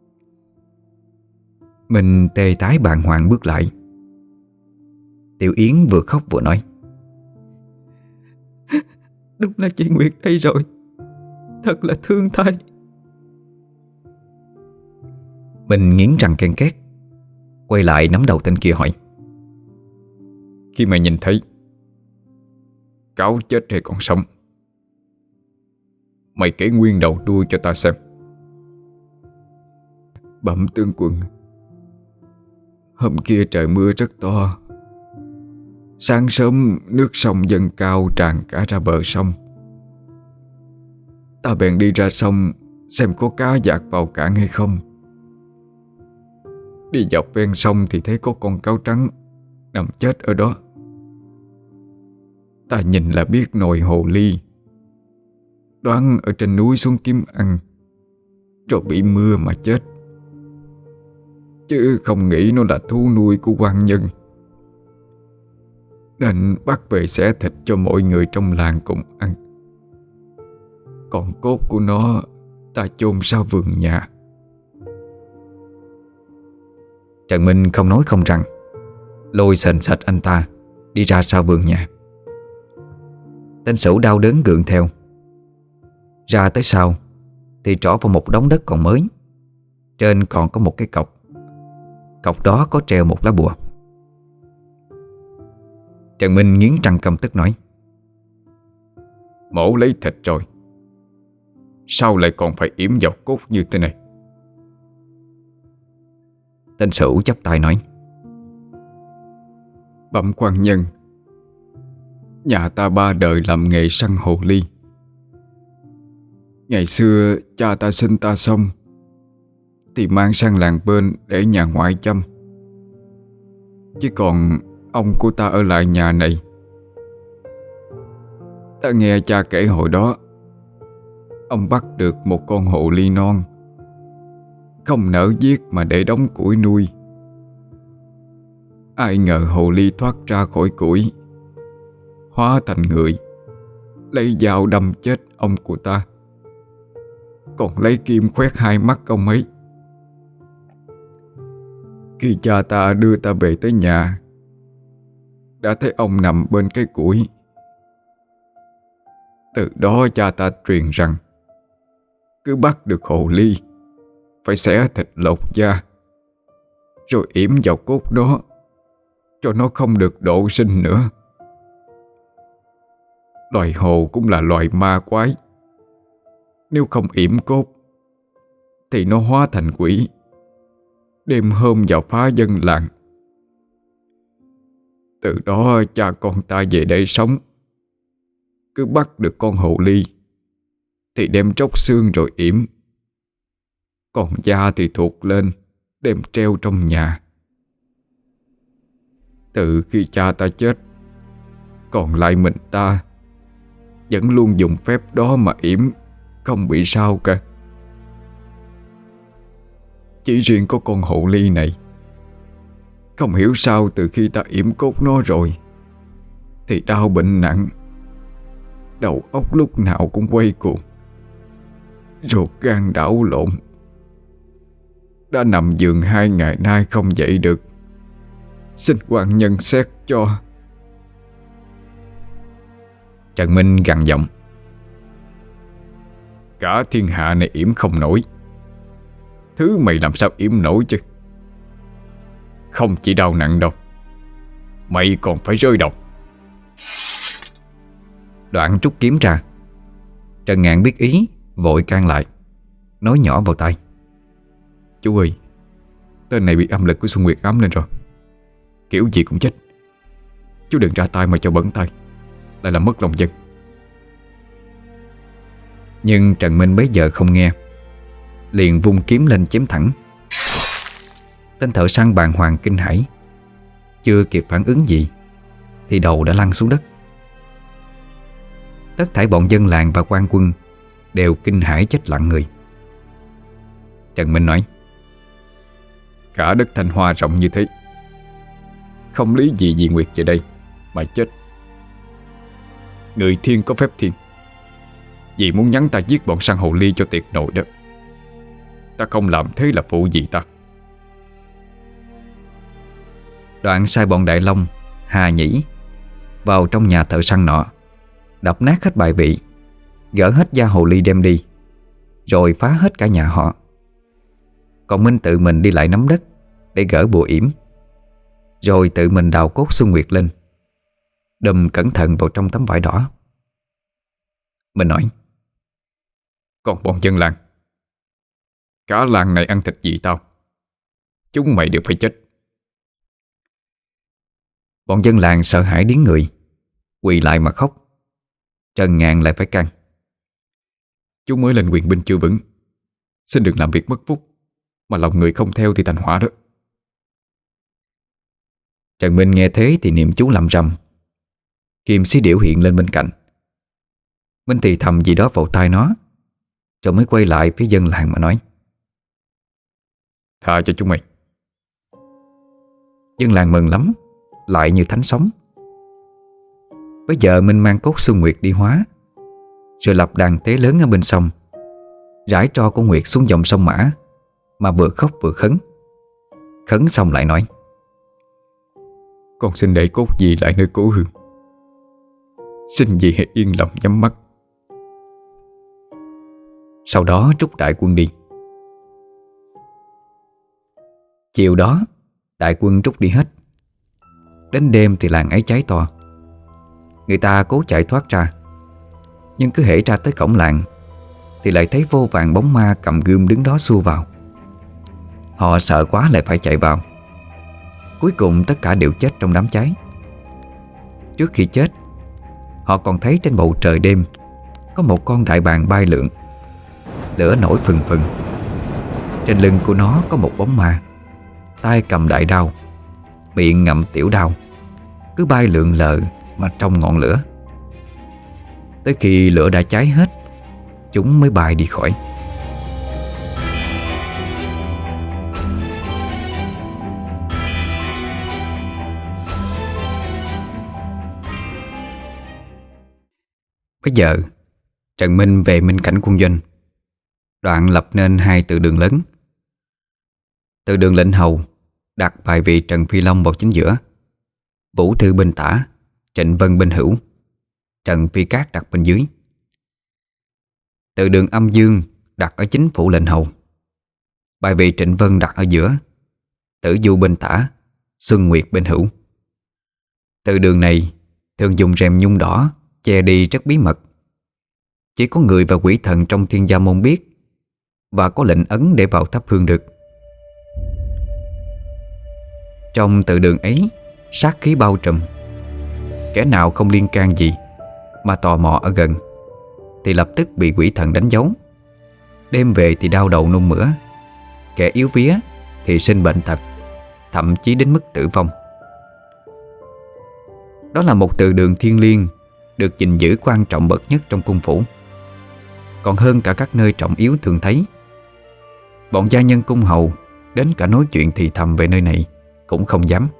Minh tê tái bàng hoàng bước lại. Tiểu Yến vừa khóc vừa nói: Đúng là chị Nguyệt đây rồi, thật là thương thay. Mình nghiến răng ken két, quay lại nắm đầu tên kia hỏi: Khi mày nhìn thấy cáo chết hay còn sống, mày kể nguyên đầu đuôi cho ta xem. Bẩm tướng quân, hôm kia trời mưa rất to. Sáng sớm nước sông dâng cao tràn cả ra bờ sông. Ta bèn đi ra sông xem có cá dạt vào cạn hay không. Đi dọc ven sông thì thấy có con cáo trắng nằm chết ở đó. Ta nhìn là biết nồi hồ ly, đoán ở trên núi xuống kiếm ăn, rồi bị mưa mà chết, chứ không nghĩ nó là thú nuôi của quan nhân. Nên bắt về xẻ thịt cho mọi người trong làng cùng ăn. Còn cốt của nó ta chôn sau vườn nhà. Trần Minh không nói không rằng, lôi sền sệt anh ta đi ra sau vườn nhà. Tên Sửu đau đớn gượng theo. Ra tới sau thì trỏ vào một đống đất còn mới. Trên còn có một cái cọc. Cọc đó có treo một lá bùa. Trần Minh nghiến răng căm tức nói: Mổ lấy thịt rồi, sao lại còn phải yểm vào cốt như thế này? Tên Sửu chắp tay nói: Bẩm quan nhân, nhà ta 3 đời làm nghề săn hồ ly. Ngày xưa cha ta sinh ta xong thì mang sang làng bên để nhà ngoại chăm. Chứ còn ông của ta ở lại nhà này. Ta nghe cha kể hồi đó, ông bắt được một con hồ ly non, không nỡ giết mà để đóng củi nuôi. Ai ngờ hồ ly thoát ra khỏi củi, hóa thành người, lấy dao đâm chết ông của ta, còn lấy kim khoét 2 mắt ông ấy. Khi cha ta đưa ta về tới nhà, đã thấy ông nằm bên cái củi. Từ đó cha ta truyền rằng cứ bắt được hồ ly phải xẻ thịt lột da, rồi yểm vào cốt đó, cho nó không được độ sinh nữa. Loài hồ cũng là loài ma quái. Nếu không yểm cốt thì nó hóa thành quỷ, đêm hôm vào phá dân làng. Từ đó cha con ta về đây sống. Cứ bắt được con hồ ly thì đem tróc xương rồi yểm, còn da thì thuộc lên đem treo trong nhà. Từ khi cha ta chết, còn lại mình ta vẫn luôn dùng phép đó mà yểm, không bị sao cả. Chỉ riêng có con hồ ly này, không hiểu sao từ khi ta yểm cốt nó rồi thì đau bệnh nặng, đầu óc lúc nào cũng quay cuồng, ruột gan đảo lộn. Đã nằm giường 2 ngày nay không dậy được. Xin quan nhân xét cho. Trần Minh gằn giọng: Cả thiên hạ này yểm không nổi, thứ mày làm sao yểm nổi chứ? Không chỉ đau nặng đâu, mày còn phải rơi đầu. Đoạn rút kiếm ra. Trần Ngạn biết ý, vội can lại, nói nhỏ vào tai: Chú ơi, tên này bị âm lực của Xuân Nguyệt ám lên rồi, kiểu gì cũng chết. Chú đừng ra tay mà cho bẩn tay, lại làm mất lòng dân. Nhưng Trần Minh bấy giờ không nghe, liền vung kiếm lên chém thẳng. Tên thợ săn bàng hoàng kinh hãi, chưa kịp phản ứng gì thì đầu đã lăn xuống đất. Tất thảy bọn dân làng và quan quân đều kinh hãi chết lặng người. Trần Minh nói: Cả đất Thanh Hoa rộng như thế, không lý gì Di Nguyệt về đây mà chết. Người thiên có phép thiên, vì muốn nhắn ta giết bọn săn hồ ly cho tiệt nội đó. Ta không làm thế là phụ gì ta. Đoạn sai bọn Đại Long, Hà Nhĩ vào trong nhà thợ săn nọ, đập nát hết bài vị, gỡ hết da hồ ly đem đi, rồi phá hết cả nhà họ. Còn Minh tự mình đi lại nắm đất để gỡ bùa yểm, rồi tự mình đào cốt Xuân Nguyệt lên, đùm cẩn thận vào trong tấm vải đỏ. Mình nói: Còn bọn dân làng, cả làng này ăn thịt gì tao, chúng mày đều phải chết. Bọn dân làng sợ hãi điếng người, quỳ lại mà khóc. Trần Ngạn lại phải can: Chú mới lên quyền binh chưa vững, xin đừng làm việc mất phúc, mà lòng người không theo thì thành họa đó. Trần Minh nghe thế thì niệm chú lẩm rầm. Kim xí điểu hiện lên bên cạnh. Minh thì thầm gì đó vào tai nó, rồi mới quay lại phía dân làng mà nói: Tha cho chúng mày. Dân làng mừng lắm, lại như thánh sống. Bây giờ Minh mang cốt Xuân Nguyệt đi hóa, rồi lập đàn tế lớn ở bên sông, rải tro của Nguyệt xuống dòng sông Mã, mà vừa khóc vừa khấn. Khấn xong lại nói: Con xin để cốt dì lại nơi cố hương. Xin dì hãy yên lòng nhắm mắt. Sau đó trút đại quân đi. Chiều đó đại quân rút đi hết. Đến đêm thì làng ấy cháy to. Người ta cố chạy thoát ra, nhưng cứ hễ ra tới cổng làng thì lại thấy vô vàn bóng ma cầm gươm đứng đó xua vào. Họ sợ quá lại phải chạy vào. Cuối cùng tất cả đều chết trong đám cháy. Trước khi chết, họ còn thấy trên bầu trời đêm có một con đại bàng bay lượn, lửa nổi phừng phừng. Trên lưng của nó có một bóng ma, tay cầm đại đao, miệng ngậm tiểu đao, cứ bay lượn lờ mà trong ngọn lửa. Tới khi lửa đã cháy hết, chúng mới bay đi khỏi. Bây giờ Trần Minh về Minh Cảnh quân doanh, đoạn lập nên 2 từ đường lớn. Từ đường lệnh hầu đặt bài vị Trần Phi Long vào chính giữa, Vũ Thư bên tả, Trịnh Vân bên hữu, Trần Phi Cát đặt bên dưới. Từ đường âm dương đặt ở chính phủ lệnh hầu, bài vị Trịnh Vân đặt ở giữa, Tử Du bên tả, Xuân Nguyệt bên hữu. Từ đường này thường dùng rèm nhung đỏ che đi rất bí mật. Chỉ có người và quỷ thần trong Thiên Gia môn biết, và có lệnh ấn để vào thắp hương được. Trong từ đường ấy, sát khí bao trùm. Kẻ nào không liên can gì mà tò mò ở gần thì lập tức bị quỷ thần đánh dấu. Đêm về thì đau đầu nôn mửa, kẻ yếu vía thì sinh bệnh tật, thậm chí đến mức tử vong. Đó là một từ đường thiêng liêng, được gìn giữ quan trọng bậc nhất trong cung phủ, còn hơn cả các nơi trọng yếu thường thấy. Bọn gia nhân cung hầu đến cả nói chuyện thì thầm về nơi này cũng không dám.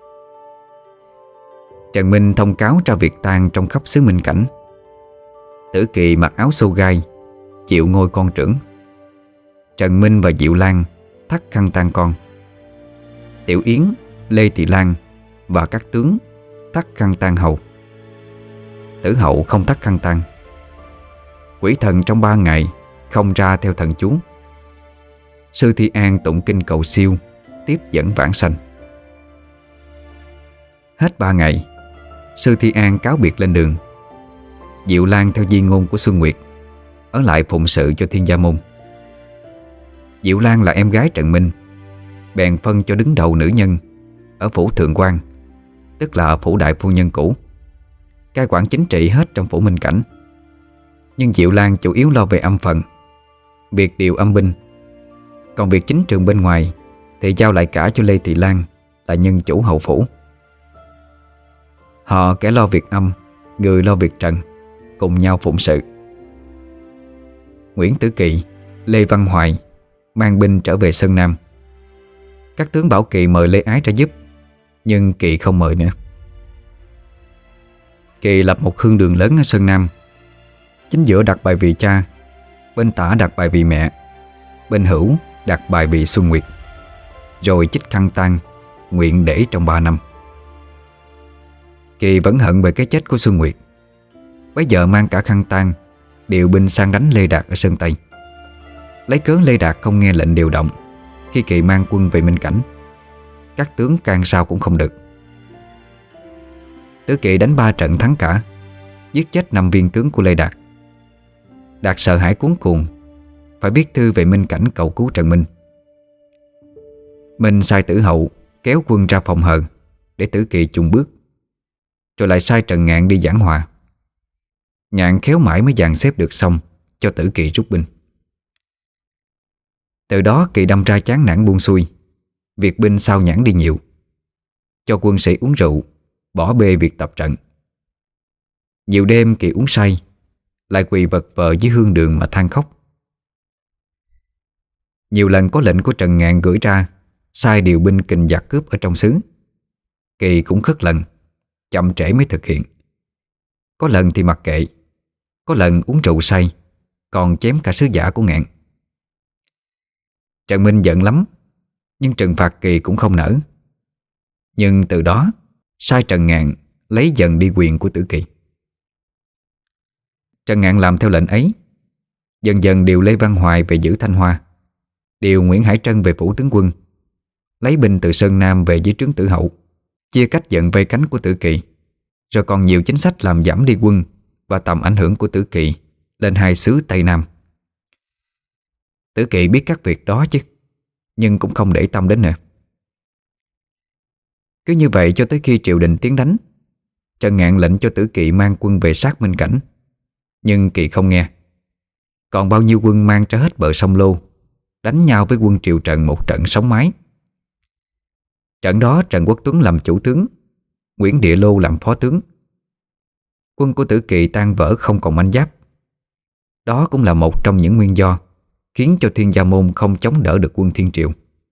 Trần Minh thông cáo ra việc tang trong khắp xứ Minh Cảnh. Tử Kỳ mặc áo xô gai chịu ngôi con trưởng. Trần Minh và Diệu Lan thắt khăn tang con. Tiểu Yến, Lê Thị Lan và các tướng thắt khăn tang hầu. Tử hậu không thắt khăn tang. Quỷ thần trong 3 ngày không ra theo thần chú. Sư Thi An tụng kinh cầu siêu, tiếp dẫn vãng sanh. Hết 3 ngày, Sư Thi An cáo biệt lên đường. Diệu Lan theo di ngôn của Xuân Nguyệt ở lại phụng sự cho Thiên Gia môn. Diệu Lan là em gái Trần Minh, bèn phân cho đứng đầu nữ nhân ở phủ Thượng Quan, tức là ở phủ đại phu nhân cũ, cai quản chính trị hết trong phủ Minh Cảnh. Nhưng Diệu Lan chủ yếu lo về âm phần, việc điều âm binh. Còn việc chính trường bên ngoài thì giao lại cả cho Lê Thị Lan là nhân chủ hậu phủ. Họ kẻ lo việc âm, người lo việc trần, cùng nhau phụng sự. Nguyễn Tử Kỳ, Lê Văn Hoài mang binh trở về Sơn Nam. Các tướng bảo Kỳ mời Lê Ái ra giúp, nhưng Kỳ không mời nữa. Kỳ lập một hương đường lớn ở Sơn Nam. Chính giữa đặt bài vị cha, bên tả đặt bài vị mẹ, bên hữu đặt bài vị Xuân Nguyệt, rồi chích khăn tang, nguyện để trong 3 năm. Kỳ vẫn hận về cái chết của Xuân Nguyệt. Bấy giờ mang cả khăn tang điều binh sang đánh Lê Đạt ở Sơn Tây. Lấy cớ Lê Đạt không nghe lệnh điều động khi Kỳ mang quân về Minh Cảnh. Các tướng can sao cũng không được. Tử Kỳ đánh 3 trận thắng cả, giết chết 5 viên tướng của Lê Đạt. Đạt sợ hãi cuống cuồng, phải viết thư về Minh Cảnh cầu cứu Trần Minh. Minh sai Tử Hậu kéo quân ra phòng hờ để Tử Kỳ chùng bước, rồi lại sai Trần Ngạn đi giảng hòa. Ngạn khéo mãi mới dàn xếp được xong cho Tử Kỳ rút binh. Từ đó Kỳ đâm ra chán nản buông xuôi, việc binh sao nhãn đi nhiều, cho quân sĩ uống rượu, bỏ bê việc tập trận. Nhiều đêm Kỳ uống say, lại quỳ vật vờ dưới hương đường mà than khóc. Nhiều lần có lệnh của Trần Ngạn gửi ra sai điều binh kình giặc cướp ở trong xứ, Kỳ cũng khất lần, chậm trễ mới thực hiện. Có lần thì mặc kệ, có lần uống rượu say, còn chém cả sứ giả của Ngạn. Trần Minh giận lắm, nhưng trừng phạt Kỳ cũng không nỡ. Nhưng từ đó sai Trần Ngạn lấy dần đi quyền của Tử Kỳ. Trần Ngạn làm theo lệnh ấy, dần dần điều Lê Văn Hoài về giữ Thanh Hoa, điều Nguyễn Hải Trân về phủ tướng quân, lấy binh từ Sơn Nam về dưới trướng Tử Hậu, chia cách giận vây cánh của Tử Kỳ, rồi còn nhiều chính sách làm giảm đi quân và tầm ảnh hưởng của Tử Kỳ lên 2 xứ Tây Nam. Tử Kỳ biết các việc đó chứ, nhưng cũng không để tâm đến nữa. Cứ như vậy cho tới khi triều đình tiến đánh, Trần Ngạn lệnh cho Tử Kỳ mang quân về sát Minh Cảnh, nhưng Kỳ không nghe. Còn bao nhiêu quân mang ra hết bờ sông Lô, đánh nhau với quân Triệu Trần một trận sóng mái. Trận đó Trần Quốc Tuấn làm chủ tướng, Nguyễn Địa Lô làm phó tướng. Quân của Tử Kỳ tan vỡ không còn manh giáp. Đó cũng là một trong những nguyên do khiến cho Thiên Gia môn không chống đỡ được quân Thiên Triệu.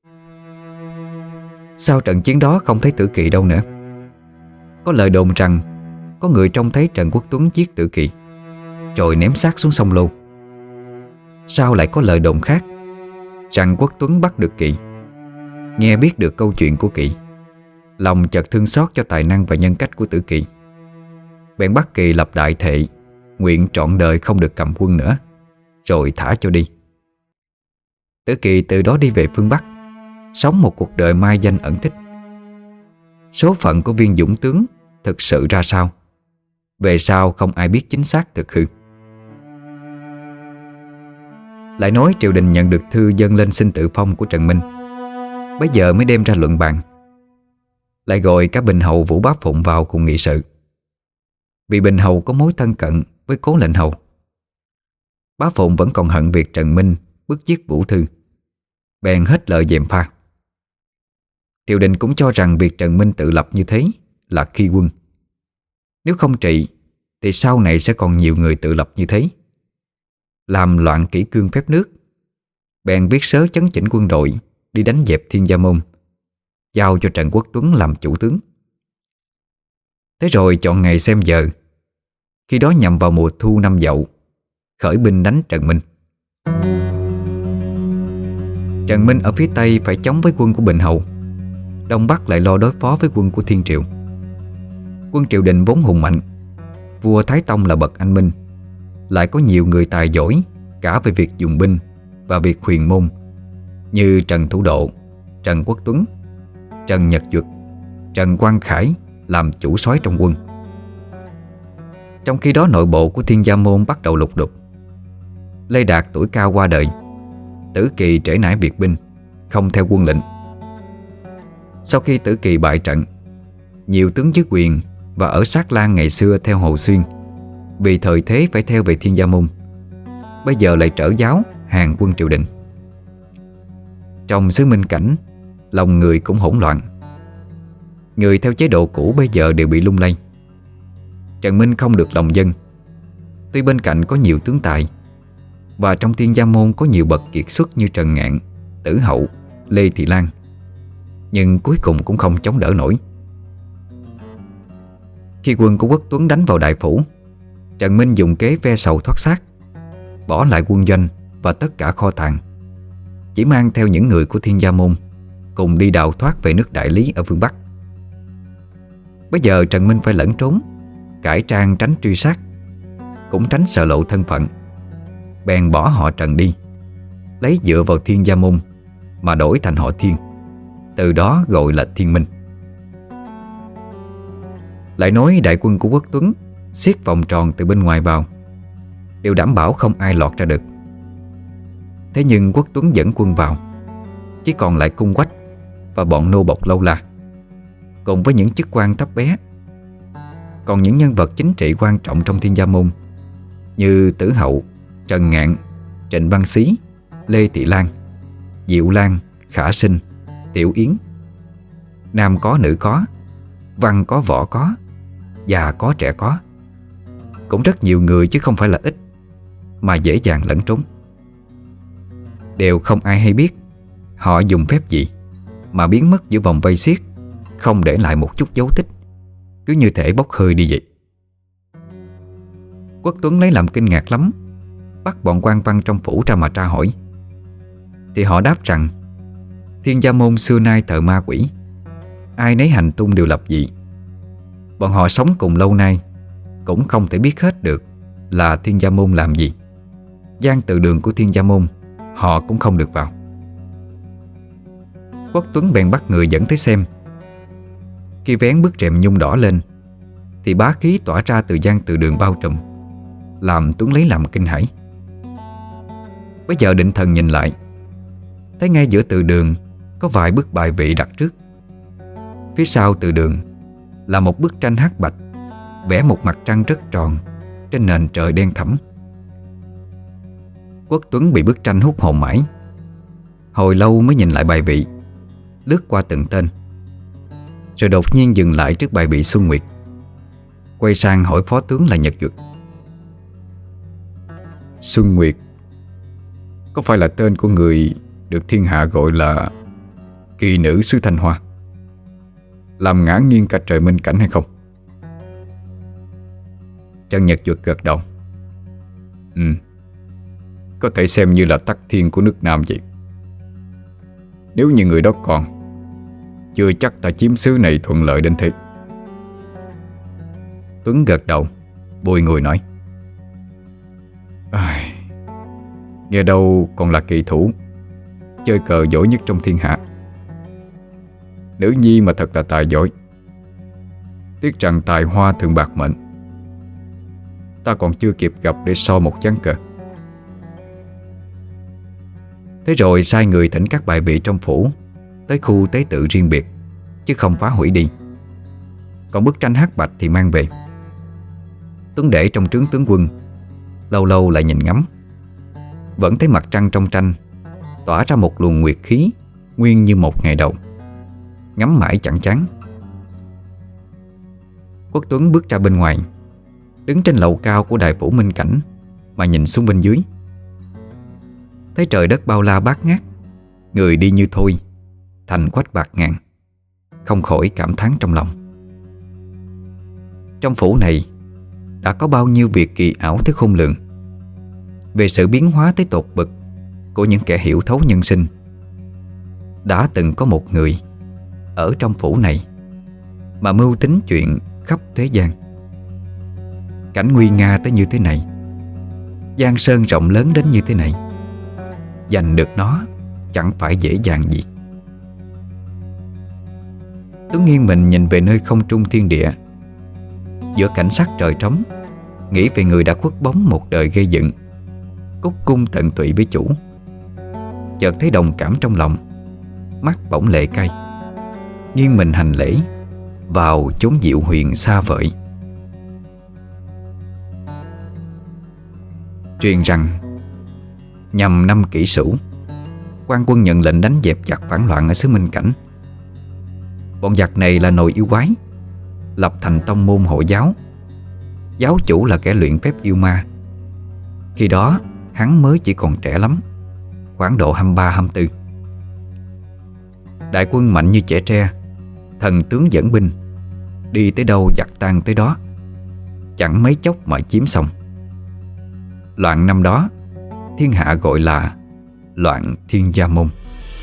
Sau trận chiến đó không thấy Tử Kỳ đâu nữa. Có lời đồn rằng có người trông thấy Trần Quốc Tuấn giết Tử Kỳ rồi ném xác xuống sông Lô. Sau lại có lời đồn khác rằng Quốc Tuấn bắt được Kỳ. Nghe biết được câu chuyện của Kỳ, lòng chợt thương xót cho tài năng và nhân cách của Tử Kỳ, bèn bắt Kỳ lập đại thệ, nguyện trọn đời không được cầm quân nữa, rồi thả cho đi. Tử Kỳ từ đó đi về phương Bắc, sống một cuộc đời mai danh ẩn tích. Số phận của viên dũng tướng thực sự ra sao, về sau không ai biết chính xác thực hư. Lại nói triều đình nhận được thư dâng lên xin tự phong của Trần Minh, bấy giờ mới đem ra luận bàn. Lại gọi cả Bình Hầu Vũ Bá Phụng vào cùng nghị sự. Vì Bình Hầu có mối thân cận với Cố lệnh hầu, Bá Phụng vẫn còn hận việc Trần Minh bức giết Vũ Thư, bèn hết lời gièm pha. Triều đình cũng cho rằng việc Trần Minh tự lập như thế là khi quân. Nếu không trị thì sau này sẽ còn nhiều người tự lập như thế, làm loạn kỷ cương phép nước. Bèn viết sớ chấn chỉnh quân đội đi đánh dẹp Thiên Gia Môn, giao cho Trần Quốc Tuấn làm chủ tướng. Thế rồi chọn ngày xem giờ, khi đó nhằm vào mùa thu năm Dậu, khởi binh đánh Trần Minh. Trần Minh ở phía Tây phải chống với quân của Bình Hầu, Đông Bắc lại lo đối phó với quân của Thiên Triệu. Quân triều đình vốn hùng mạnh, vua Thái Tông là bậc anh minh, lại có nhiều người tài giỏi cả về việc dùng binh và việc huyền môn, như Trần Thủ Độ, Trần Quốc Tuấn, Trần Nhật Duật, Trần Quang Khải làm chủ soái trong quân. Trong khi đó nội bộ của Thiên Gia Môn bắt đầu lục đục. Lê Đạt tuổi cao qua đời, Tử Kỳ trễ nải việc binh, không theo quân lệnh. Sau khi Tử Kỳ bại trận, nhiều tướng dưới quyền và ở Sát Lan ngày xưa theo Hồ Xuyên, vì thời thế phải theo về Thiên Gia Môn, bây giờ lại trở giáo hàng quân triều đình. Trong xứ Minh Cảnh, lòng người cũng hỗn loạn. Người theo chế độ cũ bây giờ đều bị lung lay. Trần Minh không được lòng dân. Tuy bên cạnh có nhiều tướng tài, và trong Thiên Gia Môn có nhiều bậc kiệt xuất như Trần Ngạn, Tử Hậu, Lê Thị Lan, nhưng cuối cùng cũng không chống đỡ nổi. Khi quân của Quốc Tuấn đánh vào Đại Phủ, Trần Minh dùng kế ve sầu thoát xác, bỏ lại quân doanh và tất cả kho tàng, chỉ mang theo những người của Thiên Gia Môn cùng đi đào thoát về nước Đại Lý ở phương Bắc. Bây giờ Trần Minh phải lẩn trốn, cải trang tránh truy sát, cũng tránh sợ lộ thân phận. Bèn bỏ họ Trần đi, lấy dựa vào Thiên Gia Môn mà đổi thành họ Thiên, từ đó gọi là Thiên Minh. Lại nói đại quân của Quốc Tuấn xiết vòng tròn từ bên ngoài vào, đều đảm bảo không ai lọt ra được. Thế nhưng Quốc Tuấn dẫn quân vào, chỉ còn lại Cung Quách và bọn nô bộc Lâu La, cùng với những chức quan thấp bé. Còn những nhân vật chính trị quan trọng trong Thiên Gia Môn như Tử Hậu, Trần Ngạn, Trịnh Văn Xí, Lê Thị Lan, Diệu Lan, Khả Sinh, Tiểu Yến, nam có nữ có, văn có võ có, già có trẻ có, cũng rất nhiều người chứ không phải là ít, mà dễ dàng lẫn trốn. Đều không ai hay biết họ dùng phép gì mà biến mất giữa vòng vây xiết, không để lại một chút dấu tích, cứ như thể bốc hơi đi vậy. Quốc Tuấn lấy làm kinh ngạc lắm, bắt bọn quan văn trong phủ ra mà tra hỏi. Thì họ đáp rằng Thiên Gia Môn xưa nay thờ ma quỷ, ai nấy hành tung đều lập dị. Bọn họ sống cùng lâu nay cũng không thể biết hết được là Thiên Gia Môn làm gì. Gian từ đường của Thiên Gia Môn họ cũng không được vào. Quốc Tuấn bèn bắt người dẫn tới xem. Khi vén bức rèm nhung đỏ lên thì bá khí tỏa ra từ gian từ đường bao trùm, làm Tuấn lấy làm kinh hãi. Bây giờ định thần nhìn lại, thấy ngay giữa từ đường có vài bức bài vị đặt trước. Phía sau từ đường là một bức tranh hắc bạch, vẽ một mặt trăng rất tròn trên nền trời đen thẫm. Quốc Tuấn bị bức tranh hút hồn mãi, hồi lâu mới nhìn lại bài vị, lướt qua từng tên, rồi đột nhiên dừng lại trước bài vị Xuân Nguyệt, quay sang hỏi phó tướng là Nhật Duật. Xuân Nguyệt có phải là tên của người được thiên hạ gọi là kỳ nữ xứ Thanh Hoa, làm ngã nghiêng cả trời Minh Cảnh hay không? Trần Nhật Duật gật đầu. Có thể xem như là tắc thiên của nước Nam vậy. Nếu như người đó còn, chưa chắc ta chiếm xứ này thuận lợi đến thế. Tuấn gật đầu, bùi ngùi nói: Nghe đâu còn là kỳ thủ, chơi cờ giỏi nhất trong thiên hạ, Nữ nhi mà thật là tài giỏi. Tiếc rằng tài hoa thường bạc mệnh. Ta còn chưa kịp gặp để so một chán cờ. Thế rồi sai người thỉnh các bài vị trong phủ tới khu tế tự riêng biệt, chứ không phá hủy đi. Còn bức tranh hắc bạch thì mang về. Tuấn để trong trướng tướng quân, lâu lâu lại nhìn ngắm. Vẫn thấy mặt trăng trong tranh tỏa ra một luồng nguyệt khí nguyên như một ngày đầu. Ngắm mãi chẳng chán. Quốc Tuấn bước ra bên ngoài, đứng trên lầu cao của đài phủ Minh Cảnh mà nhìn xuống bên dưới. Thấy trời đất bao la bát ngát, người đi như thôi, thành quách bạc ngàn, không khỏi cảm thán trong lòng. Trong phủ này đã có bao nhiêu việc kỳ ảo tới khôn lường. Về sự biến hóa tới tột bực của những kẻ hiểu thấu nhân sinh. Đã từng có một người ở trong phủ này mà mưu tính chuyện khắp thế gian. Cảnh nguy nga tới như thế này, giang sơn rộng lớn đến như thế này, giành được nó chẳng phải dễ dàng gì. Tuấn nghiêng mình nhìn về nơi không trung thiên địa. Giữa cảnh sắc trời trống, nghĩ về người đã khuất bóng một đời gây dựng, cúc cung tận tụy với chủ. Chợt thấy đồng cảm trong lòng, mắt bỗng lệ cay. Nghiêng mình hành lễ vào chốn diệu huyền xa vời. Truyền rằng nhằm năm Kỷ Sửu, quan quân nhận lệnh đánh dẹp giặc phản loạn ở xứ Minh Cảnh. Bọn giặc này là nồi yêu quái, lập thành tông môn hộ giáo. Giáo chủ là kẻ luyện phép yêu ma. Khi đó hắn mới chỉ còn trẻ lắm, khoảng độ 23-24. Đại quân mạnh như trẻ tre, thần tướng dẫn binh, đi tới đâu giặc tan tới đó, chẳng mấy chốc mà chiếm xong. Loạn năm đó thiên hạ gọi là loạn Thiên Gia Môn.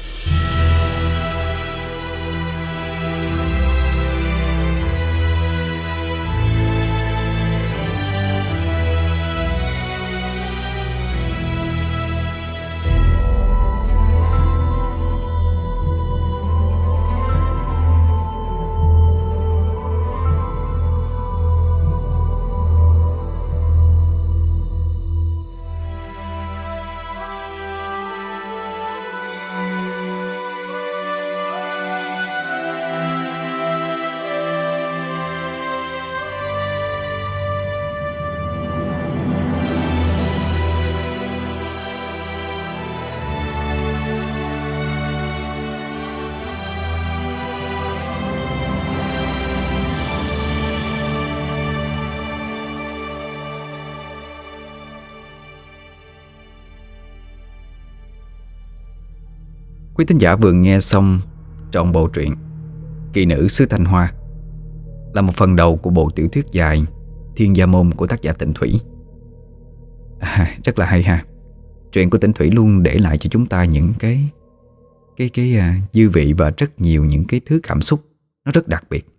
Quý thính giả vừa nghe xong trọn bộ truyện Kỳ Nữ xứ Thanh Hoa, là một phần đầu của bộ tiểu thuyết dài Thiên Gia Môn của tác giả Tịnh Thủy. Rất là hay ha. Truyện của Tịnh Thủy luôn để lại cho chúng ta những cái dư vị và rất nhiều những cái thứ cảm xúc nó rất đặc biệt.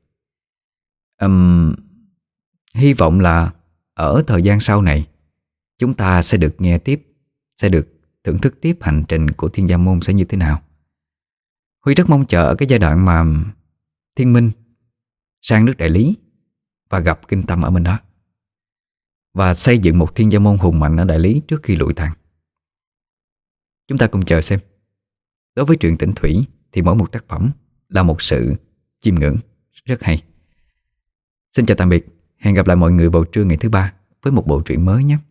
Hy vọng là ở thời gian sau này chúng ta sẽ được nghe tiếp, sẽ được thưởng thức tiếp hành trình của Thiên Gia Môn sẽ như thế nào. Huy rất mong chờ ở cái giai đoạn mà Thiên Minh sang nước Đại Lý và gặp Kinh Tâm ở bên đó, và xây dựng một Thiên Gia Môn hùng mạnh ở Đại Lý trước khi lụi tàn. Chúng ta cùng chờ xem. Đối với truyện Tịnh Thủy thì mỗi một tác phẩm là một sự chiêm ngưỡng rất hay. Xin chào tạm biệt. Hẹn gặp lại mọi người vào trưa ngày thứ ba với một bộ truyện mới nhé.